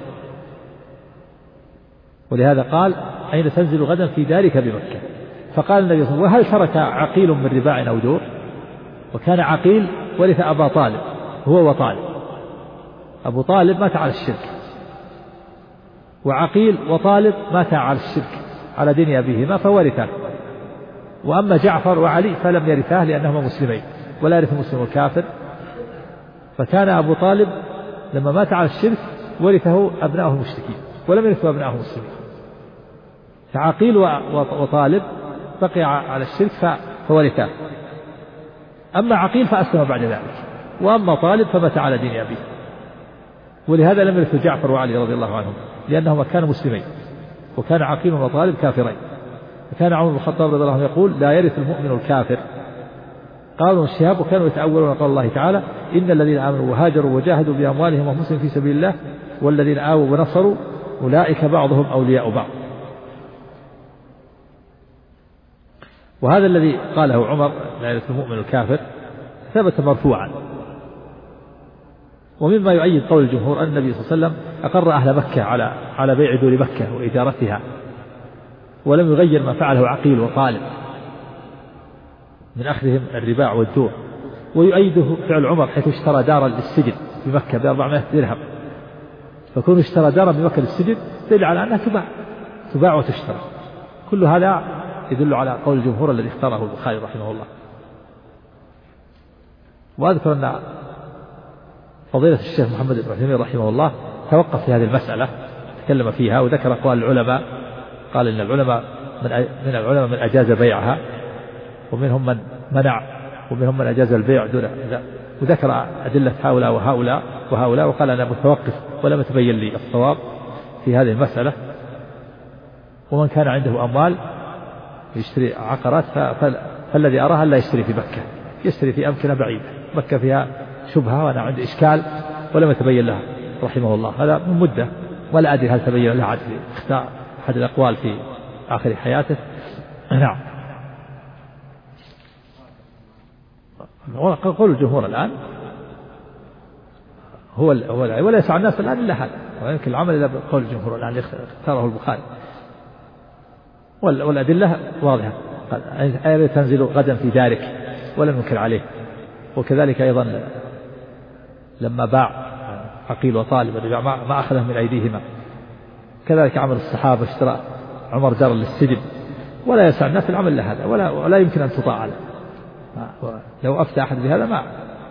ولهذا قال أين تنزل غدا في دارك بمكة؟ فقال النبي صلى الله عليه وسلم وهل ترك عقيل من رباع أو دور؟ وكان عقيل ورث أبا طالب هو وطالب، أبو طالب مات على الشرك، وعقيل وطالب مات على الشرك على دين أبيهما فورثا. وأما جعفر وعلي فلم يرثاه لأنهما مسلمين، ولا يرث المسلم الكافر. فكان أبو طالب لما مات على الشرك ورثه أبناؤه المشركين ولم يرثوا أبناؤه المسلمين. فعقيل وطالب بقي على الشرك فورثاه. أما عقيل فأسلم بعد ذلك، وأما طالب فمات على دين أبيه. ولهذا لم يرثوا جعفر وعلي رضي الله عنهم لأنهما كانوا مسلمين، وكان عقيل وطالب كافرين. وكان عمر بن الخطاب رضي الله عنه يقول لا يرث المؤمن الكافر. قالوا الشهاب وكانوا يتأولون قول الله تعالى إن الذين آمنوا وهاجروا وجاهدوا بأموالهم وأنفسهم في سبيل الله والذين آووا ونصروا أولئك بعضهم أولياء بعض. وهذا الذي قاله عمر لا يرث المؤمن الكافر ثبت مرفوعا. ومما يؤيد قول الجمهور أن النبي صلى الله عليه وسلم أقر أهل مكة على بيع دور مكة وإدارتها، ولم يغير ما فعله عقيل وطالب من أخذهم الرباع والدور. ويؤيده فعل عمر حيث اشترى دارا للسجن بمكة ب400 درهم، فكون اشترى دارا بمكة للسجن دل على أنها تباع وتشترى. كل هذا يدل على قول الجمهور الذي اختاره البخاري رحمه الله. وأذكر أن فضيلة الشيخ محمد بن عثيمين رحمه الله توقف في هذه المسألة، تكلم فيها وذكر أقوال العلماء. قال إن العلماء من العلماء من أجاز بيعها، ومنهم من منع، ومنهم من أجاز البيع دون، وذكر أدلة هؤلاء وهؤلاء وقال أنا متوقف ولم يتبين لي الصواب في هذه المسألة. ومن كان عنده أموال يشتري عقارات فالذي أراها لا يشتري في مكة، يشتري في أمكنة بعيدة. مكة فيها شبهة وأنا عندي إشكال ولم يتبين لها رحمه الله. هذا من مدة ولا أدري هل تبين لها عاد اختار أحد الأقوال في آخر حياته. نعم. قول الجمهور الآن هو ولا يسع الناس الآن إلا هذا، ويمكن العمل إلى قول الجمهور الآن اختاره البخاري. والأدلة واضحة، آية تنزل غدا في دارك ولم ينكر عليه. وكذلك أيضا لما باع عقيل وطالب الرباع ما أخذه من أيديهما. كذلك عمل الصحابة، اشترى عمر دار للسجن، ولا يسع الناس العمل لهذا ولا يمكن أن تطاع له. لو أفتى أحد بهذا ما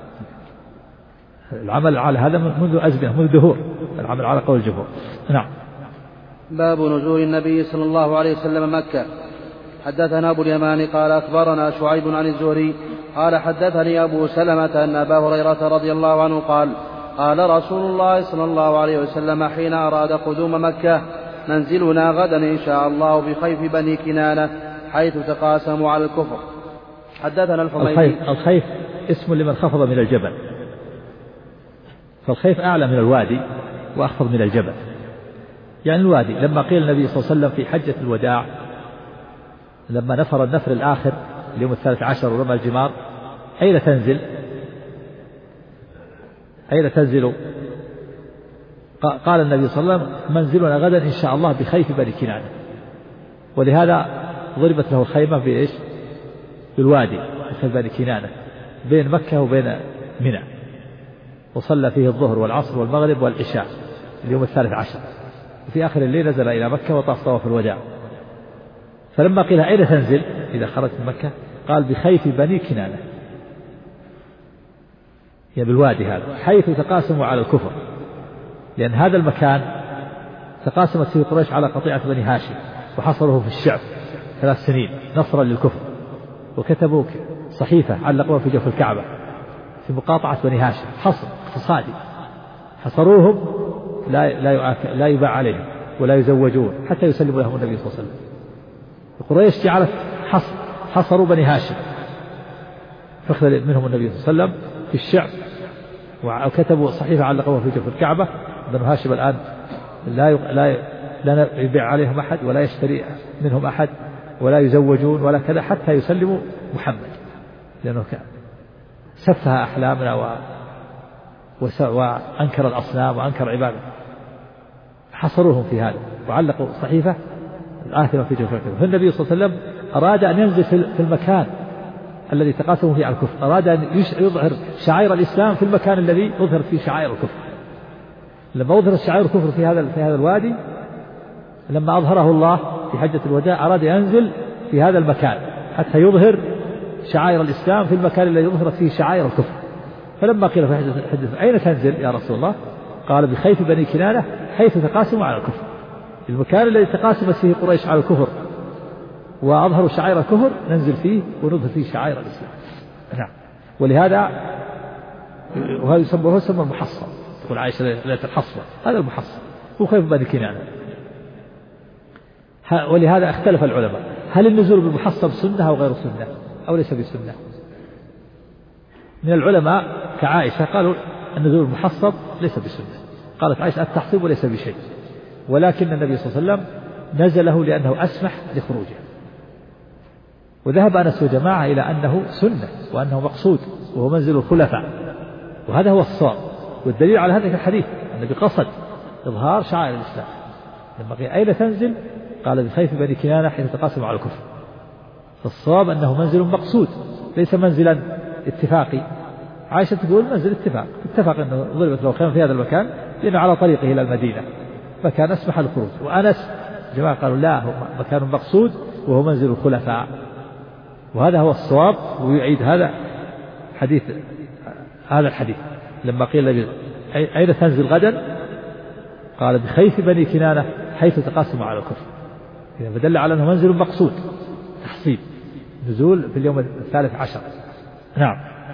العمل على هذا منذ أزمنة، منذ دهور، العمل على قول الجمهور. نعم. باب نزول النبي صلى الله عليه وسلم مكة. حدثنا أبو اليمان قال أخبرنا شعيب عن الزهري قال حدثني أبو سلمة أن أبا هريرة رضي الله عنه قال قال رسول الله صلى الله عليه وسلم حين أراد قدوم مكة منزلنا غدا إن شاء الله بخيف بني كنانة حيث تقاسموا على الكفر. حدثنا الحميدي. الخيف اسم لمن خفض من الجبل، فالخيف أعلى من الوادي وأخفض من الجبل. يعني الوادي. لما قيل النبي صلى الله عليه وسلم في حجة الوداع لما نفر النفر الآخر اليوم 13 ورمى الجمار أين تنزل؟ أين تنزل؟ قال النبي صلى الله عليه وسلم منزلنا غدا إن شاء الله بخيف بني كنانة. ولهذا ضربت له الخيمة بإيش؟ بالوادي بخيف بني كنانة بين مكة وبين منى، وصلى فيه الظهر والعصر والمغرب والعشاء اليوم 13. وفي آخر الليل نزل إلى مكة وطاف طواف الوداع. فلما قيل أين تنزل إذا خرجت من مكة قال بخيف بني كنانة، يعني بالوادي هذا حيث تقاسموا على الكفر، لأن هذا المكان تقاسمت فيه قريش على قطيعة بني هاشم وحصروه في الشعب 3 سنين نصرا للكفر، وكتبوا صحيفة علقوها في جوف الكعبة في مقاطعة بني هاشم، حصر اقتصادي، حصروهم لا يباع عليهم ولا يزوجون حتى يسلموا لهم النبي صلى الله عليه وسلم. قريش جعلت حصروا بني هاشم فاخذ منهم النبي صلى الله عليه وسلم في الشعب، وكتبوا صحيفة علقوها في جوف الكعبة. بنو هاشم الآن لا يبيع عليهم أحد ولا يشتري منهم أحد ولا يزوجون ولا كذا حتى يسلموا محمد، لأنه سفه أحلامنا وأنكر الأصنام وأنكر عبادة. حصروهم في هذا وعلقوا صحيفة الآثمة في جوف الكعبة. فالنبي صلى الله عليه وسلم أراد أن ينزل في المكان الذي تقاسموا فيه على الكفر، أراد أن يظهر شعائر الإسلام في المكان الذي أظهر فيه شعائر الكفر. لما أظهر شعائر الكفر في هذا الوادي، لما أظهره الله في حجة الوداع أراد ينزل في هذا المكان حتى يظهر شعائر الإسلام في المكان الذي أظهرت فيه شعائر الكفر. فلما قيل في حجة أين تنزل يا رسول الله؟ قال بخيف بني كنانة حيث تقاسموا على الكفر، المكان الذي تقاسمت فيه قريش على الكفر وأظهروا شعائر الكفر ننزل فيه ونظهر فيه شعائر الإسلام. نعم. ولهذا وهذا يسمى المحصن، تقول عائشة ليلة الحصوة، هذا المحصن هو خيف بني كنانة. ولهذا اختلف العلماء هل النزول بالمحصن سنة أو غير سنة أو ليس بسنة. من العلماء كعائشة قالوا النزول بالمحصن ليس بسنة، قالت عائشة التحصيب ليس بشيء، ولكن النبي صلى الله عليه وسلم نزله لأنه أسمح لخروجه. وذهب أنس وجماعة إلى أنه سنة وأنه مقصود وهو منزل الخلفاء، وهذا هو الصواب. والدليل على هذا الحديث النبي قصد إظهار شعائر الإسلام. لما قيل أين تنزل قال بخيف بني كنانة حيث تقاسم على الكفر. فالصواب أنه منزل مقصود ليس منزلا اتفاقي. عائشة تقول منزل اتفاق أنه ضربت له خيمة في هذا المكان لأنه على طريقه إلى المدينة فكان أسمح الخروج. وأنس جماعة قالوا لا، هو مكان مقصود وهو منزل الخلفاء، وهذا هو الصواب. ويعيد هذا الحديث لما قيل أين تنزل غدا قال بخيف بني كنانة حيث تقاسموا على الكفر، فدل على أنه منزل مقصود تحصيل نزول في اليوم 13. نعم.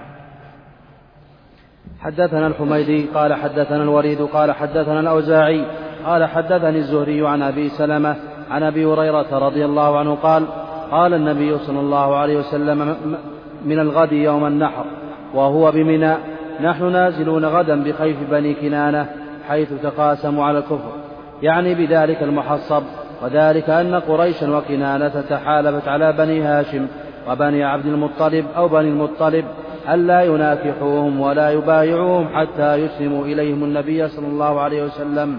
حدثنا الحميدي قال حدثنا الوليد قال حدثنا الأوزاعي قال حدثني الزهري عن أبي سلمة عن أبي هريرة رضي الله عنه قال قال النبي صلى الله عليه وسلم من الغد يوم النحر وهو بمنى نحن نازلون غدا بخيف بني كنانة حيث تقاسموا على الكفر، يعني بذلك المحصب. وذلك أن قريشا وكنانة تحالفت على بني هاشم وبني عبد المطلب أو بني المطلب ألا يناكحوهم ولا يبايعوهم حتى يسلموا إليهم النبي صلى الله عليه وسلم.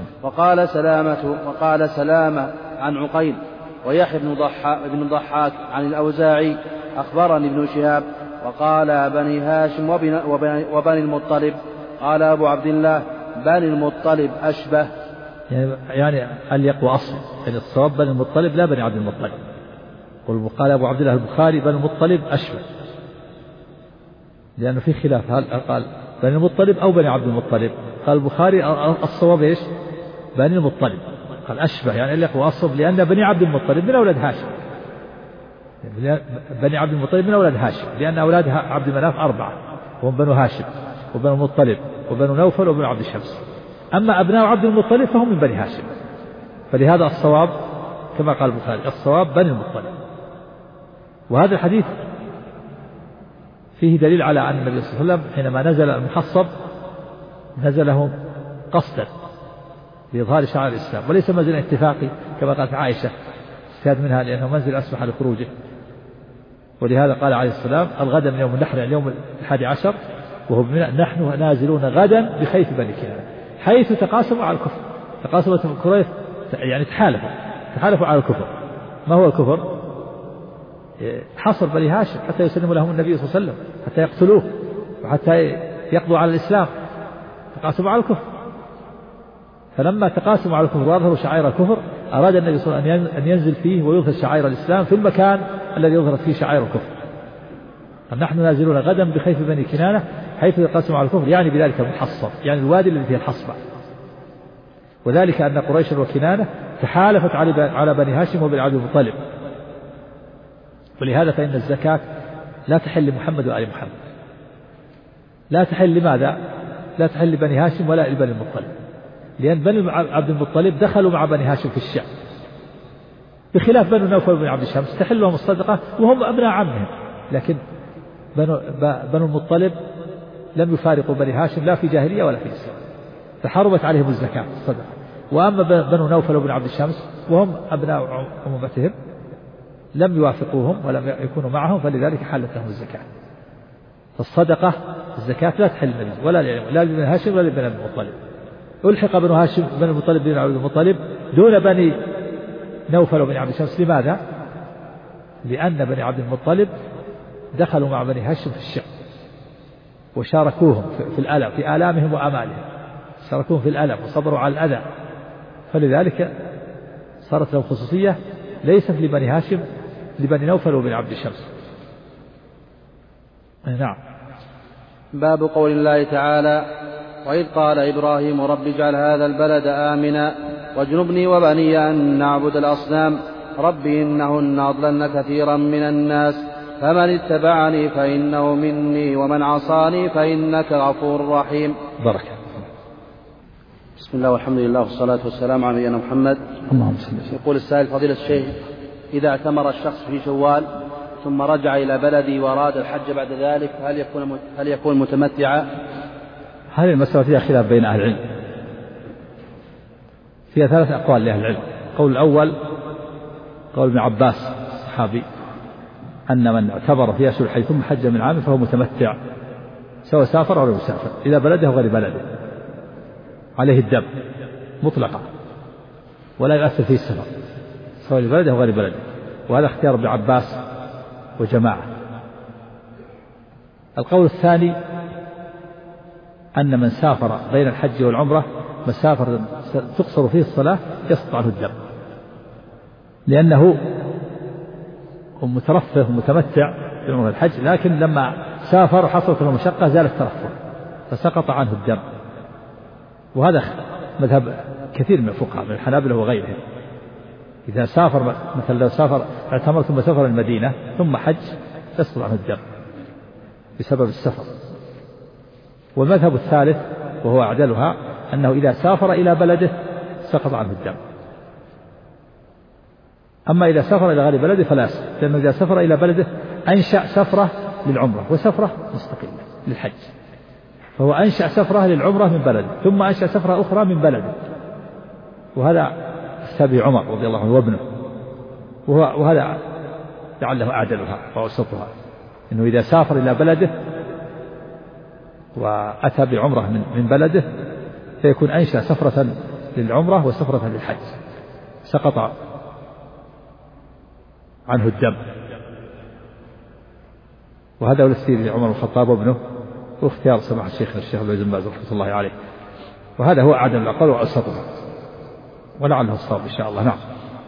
وقال سلامة عن عقيل ويحيى بن ضحاك عن الأوزاعي أخبرني ابن شهاب وقال بني هاشم وبني المطلب. قال أبو عبد الله بني المطلب أشبه، يعني أليق وأصل، يعني الصواب بني المطلب لا بني عبد المطلب. وقال أبو عبد الله البخاري بني المطلب أشبه، لأنه في خلاف هل قال بني المطلب أو بني عبد المطلب. قال البخاري الصواب إيش؟ بني المطلب. قال أشبه يعني أليق وأصل، لأن بني عبد المطلب من أولاد هاشم، بني عبد المطلب من أولاد هاشم، لأن أولاد عبد مناف 4 وهم بنو هاشم وبنو المطلب وبنو نوفل وبنو عبد الشمس. أما أبناء عبد المطلب فهم من بني هاشم، فلهذا الصواب كما قال البخاري الصواب بني المطلب. وهذا الحديث فيه دليل على أن النبي صلى الله عليه وسلم حينما نزل المحصب نزله قصدا لإظهار شعائر الإسلام، وليس منزل اتفاقي كما قالت عائشة استفاد منها لأنه منزل أسمح لخروجه. ولهذا قال عليه السلام: الغد من يوم النحر اليوم 11 وهو نحن نازلون غدا بخيف بني كنانة، حيث تقاسموا على الكفر. تقاسمت قريش يعني تحالفوا على الكفر. ما هو الكفر؟ حصر بني هاشم حتى يسلم لهم النبي صلى الله عليه وسلم، حتى يقتلوه وحتى يقضوا على الإسلام. تقاسموا على الكفر. فلما تقاسموا على الكفر وأظهروا شعائر الكفر أراد النبي صلى الله عليه وسلم أن ينزل فيه ويظهر شعائر الإسلام في المكان الذي يظهر فيه شعائر الكفر. نحن نازلون غدا بخيف بني كنانة حيث يقاسموا على الكفر، يعني بذلك المحصر، يعني الوادي الذي فيه الحصبة. وذلك أن قريش وكنانة تحالفت على بني هاشم وبن عبد المطلب. ولهذا فإن الزكاة لا تحل لمحمد وآل محمد. لا تحل لماذا؟ لا تحل لبني هاشم ولا لبني المطلب، لأن بني عبد المطلب دخلوا مع بني هاشم في الشام، بخلاف بنو نوفل بن عبد الشمس تحل لهم الصدقة وهم أبناء عمهم. لكن بنو المطلب لم يفارقوا بني هاشم لا في جاهلية ولا في إسلام، فحرمت عليهم الزكاة الصدقة. وأما بنو نوفل بن عبد الشمس وهم أبناء عمومتهم لم يوافقوهم ولم يكونوا معهم، فلذلك حلت لهم الزكاة. فالصدقة الزكاة لا تحل النبي لا لبني هاشم ولا لبني المطلب. ألحق بنو هاشم بن المطلب بن عبد المطلب دون بني نوفل وبن عبد الشمس. لماذا؟ لأن بني عبد المطلب دخلوا مع بني هاشم في الشام وشاركوهم في الألم، في آلامهم وآمالهم، شاركوهم في الألم وصبروا على الأذى، فلذلك صارت لهم خصوصية ليست لبني هاشم لبني نوفل وبن عبد الشمس. نعم. باب قول الله تعالى: وإذ قال إبراهيم رب اجعل هذا البلد آمنا واجنبني وبني أن نعبد الأصنام رب إنهن أضللن كثيرا من الناس فمن اتبعني فإنه مني ومن عصاني فإنك غفور رحيم. بركة. بسم الله والحمد لله والصلاة والسلام على نبينا محمد. اللهم صل وسلم. يقول السائل: فضيلة الشيخ، إذا اعتمر الشخص في شوال ثم رجع إلى بلدي وأراد الحج بعد ذلك هل يكون متمتعا؟ هذه المسألة فيها خلاف بين أهل العلم، فيها 3 أقوال لأهل العلم. القول الأول قول ابن عباس الصحابي أن من اعتبر في أشهر الحج ثم حج من عام فهو متمتع سواء سافر أو لم يسافر، إلى بلده وغير بلده عليه الدم مطلقا ولا يؤثر فيه السفر سواء لبلده وغير بلده. وهذا اختيار ابن عباس وجماعة. القول الثاني أن من سافر بين الحج والعمرة مسافر تقصر فيه الصلاة يسقط عنه الدم، لأنه مترفه ومتمتع في عمرة الحج، لكن لما سافر حصلت له مشقة زال الترفه فسقط عنه الدم. وهذا مذهب كثير من الفقهاء من الحنابلة وغيرهم. إذا سافر مثلا لو سافر اعتمر ثم سافر المدينة ثم حج يسقط عنه الدم بسبب السفر. والمذهب الثالث وهو أعدلها أنه إذا سافر إلى بلده سقط عنه الدم. أما إذا سافر إلى غير بلده فلا يسقط، لأنه إذا سافر إلى بلده أنشأ سفرة للعمرة وسفرة مستقلة للحج، فهو أنشأ سفرة للعمرة من بلده ثم أنشأ سفرة أخرى من بلده. وهذا استبي عمر رضي الله عنه وابنه، وهذا لعله أعدلها وأوسطها، إنه إذا سافر إلى بلده وأتى بعمرة من بلده فيكون أنشأ سفرة للعمرة وسفرة للحج سقط عنه الدم. وهذا هو الاختيار لعمر بن الخطاب وابنه، واختيار سماحة الشيخ ابن باز رحمة الله عليه، وهذا هو أعدل الأقوال وأوسطها ولعله الصواب إن شاء الله. نعم.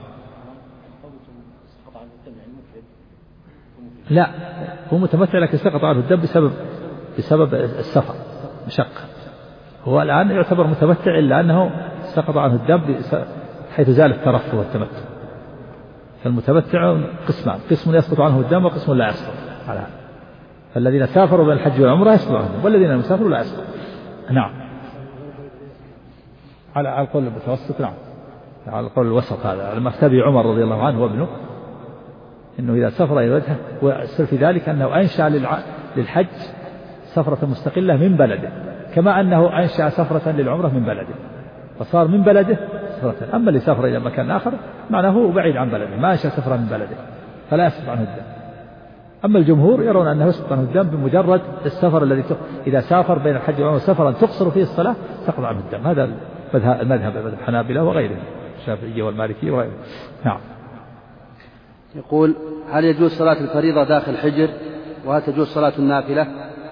لا هو متمتع لكن سقط عنه الدم بسبب السفر مشقة. هو الآن يعتبر متمتع إلا أنه سقط عنه الدم حيث زال الترفه والتمتع. فالمتمتع قسمان: قسم يسقط عنه الدم وقسم لا يسقط على هذا. فالذين سافروا بين الحج والعمرة يسقط عنهم، والذين لم يسافروا لا يسقط. نعم. على القول المتوسط. نعم على القول الوسط هذا لما افتى عمر رضي الله عنه وابنه إنه إذا سافر إلى وجهه، والسر في ذلك أنه أنشأ للحج سفرة مستقلة من بلده كما أنه أنشأ سفرة للعمرة من بلده، فصار من بلده سفرة. أما اللي سافر إلى مكان آخر معناه هو بعيد عن بلده ما أنشأ سفرة من بلده فلا يسقط عنه الدم. أما الجمهور يرون أنه يسقط عنه الدم بمجرد السفر الذي إذا سافر بين الحج والعمرة سفرا تقصر فيه الصلاة سقط عنه الدم. هذا المذهب الحنابلة وغيره الشافعية والمالكية وغيره. نعم. يقول هل يجوز صلاة الفريضة داخل الحجر وهل تجوز صلاة النافلة؟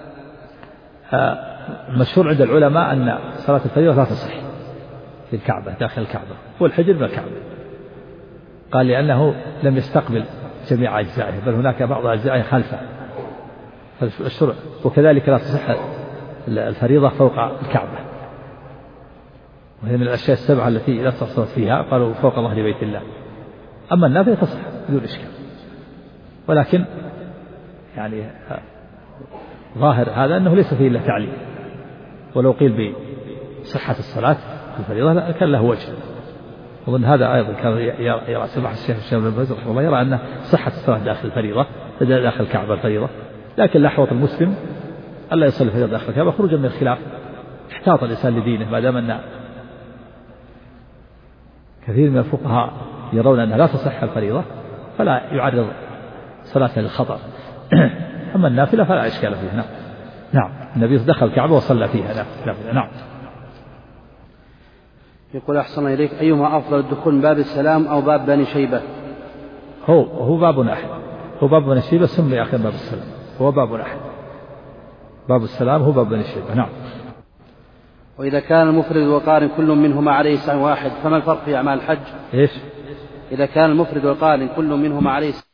المشهور عند العلماء أن صلاة الفريضة لا تصح في الكعبة داخل الكعبة والحجر بالكعبة. قال لأنه لم يستقبل جميع أجزائه بل هناك بعض أجزائه خلفه فالشرع. وكذلك لا تصح الفريضة فوق الكعبة وهي من الأشياء السبعة التي لا تصح فيها قالوا فوق ظهر بيت الله. أما النافلة تصح بدون إشكال ولكن يعني ظاهر هذا أنه ليس فيه إلا تعليل ولو قيل بصحة الصلاة في الفريضة كان له وجه. ومن هذا أيضا كان يرى سماحة الشيخ بن باز رحمه الله يرى أن صحة الصلاة داخل الفريضة داخل الكعبة الفريضة لكن لا حوط المسلم ألا يصلي الفريضة داخل الكعبة خروجا من الخلاف. احتاط الإنسان لدينه ما دام أن كثير من الفقهاء يرون أنها لا تصح الفريضة فلا يعرض صلاة للخطر. أما النافلة فلا إشكال فيها. نعم النبي دخل الكعبة وصلى فيها نافلة. نعم. يقول أحسن إليك أيما أفضل الدخول من باب السلام أو باب بني شيبة؟ هو باب أحد. هو باب بني شيبة سمي أخيرا باب السلام. هو باب أحد. باب السلام هو باب بني شيبة. نعم. وإذا كان المفرد والقارن كل منهما عليه سعي واحد فما الفرق في أعمال الحج؟ إيش؟ إذا كان المفرد والقارن كل منهما عليه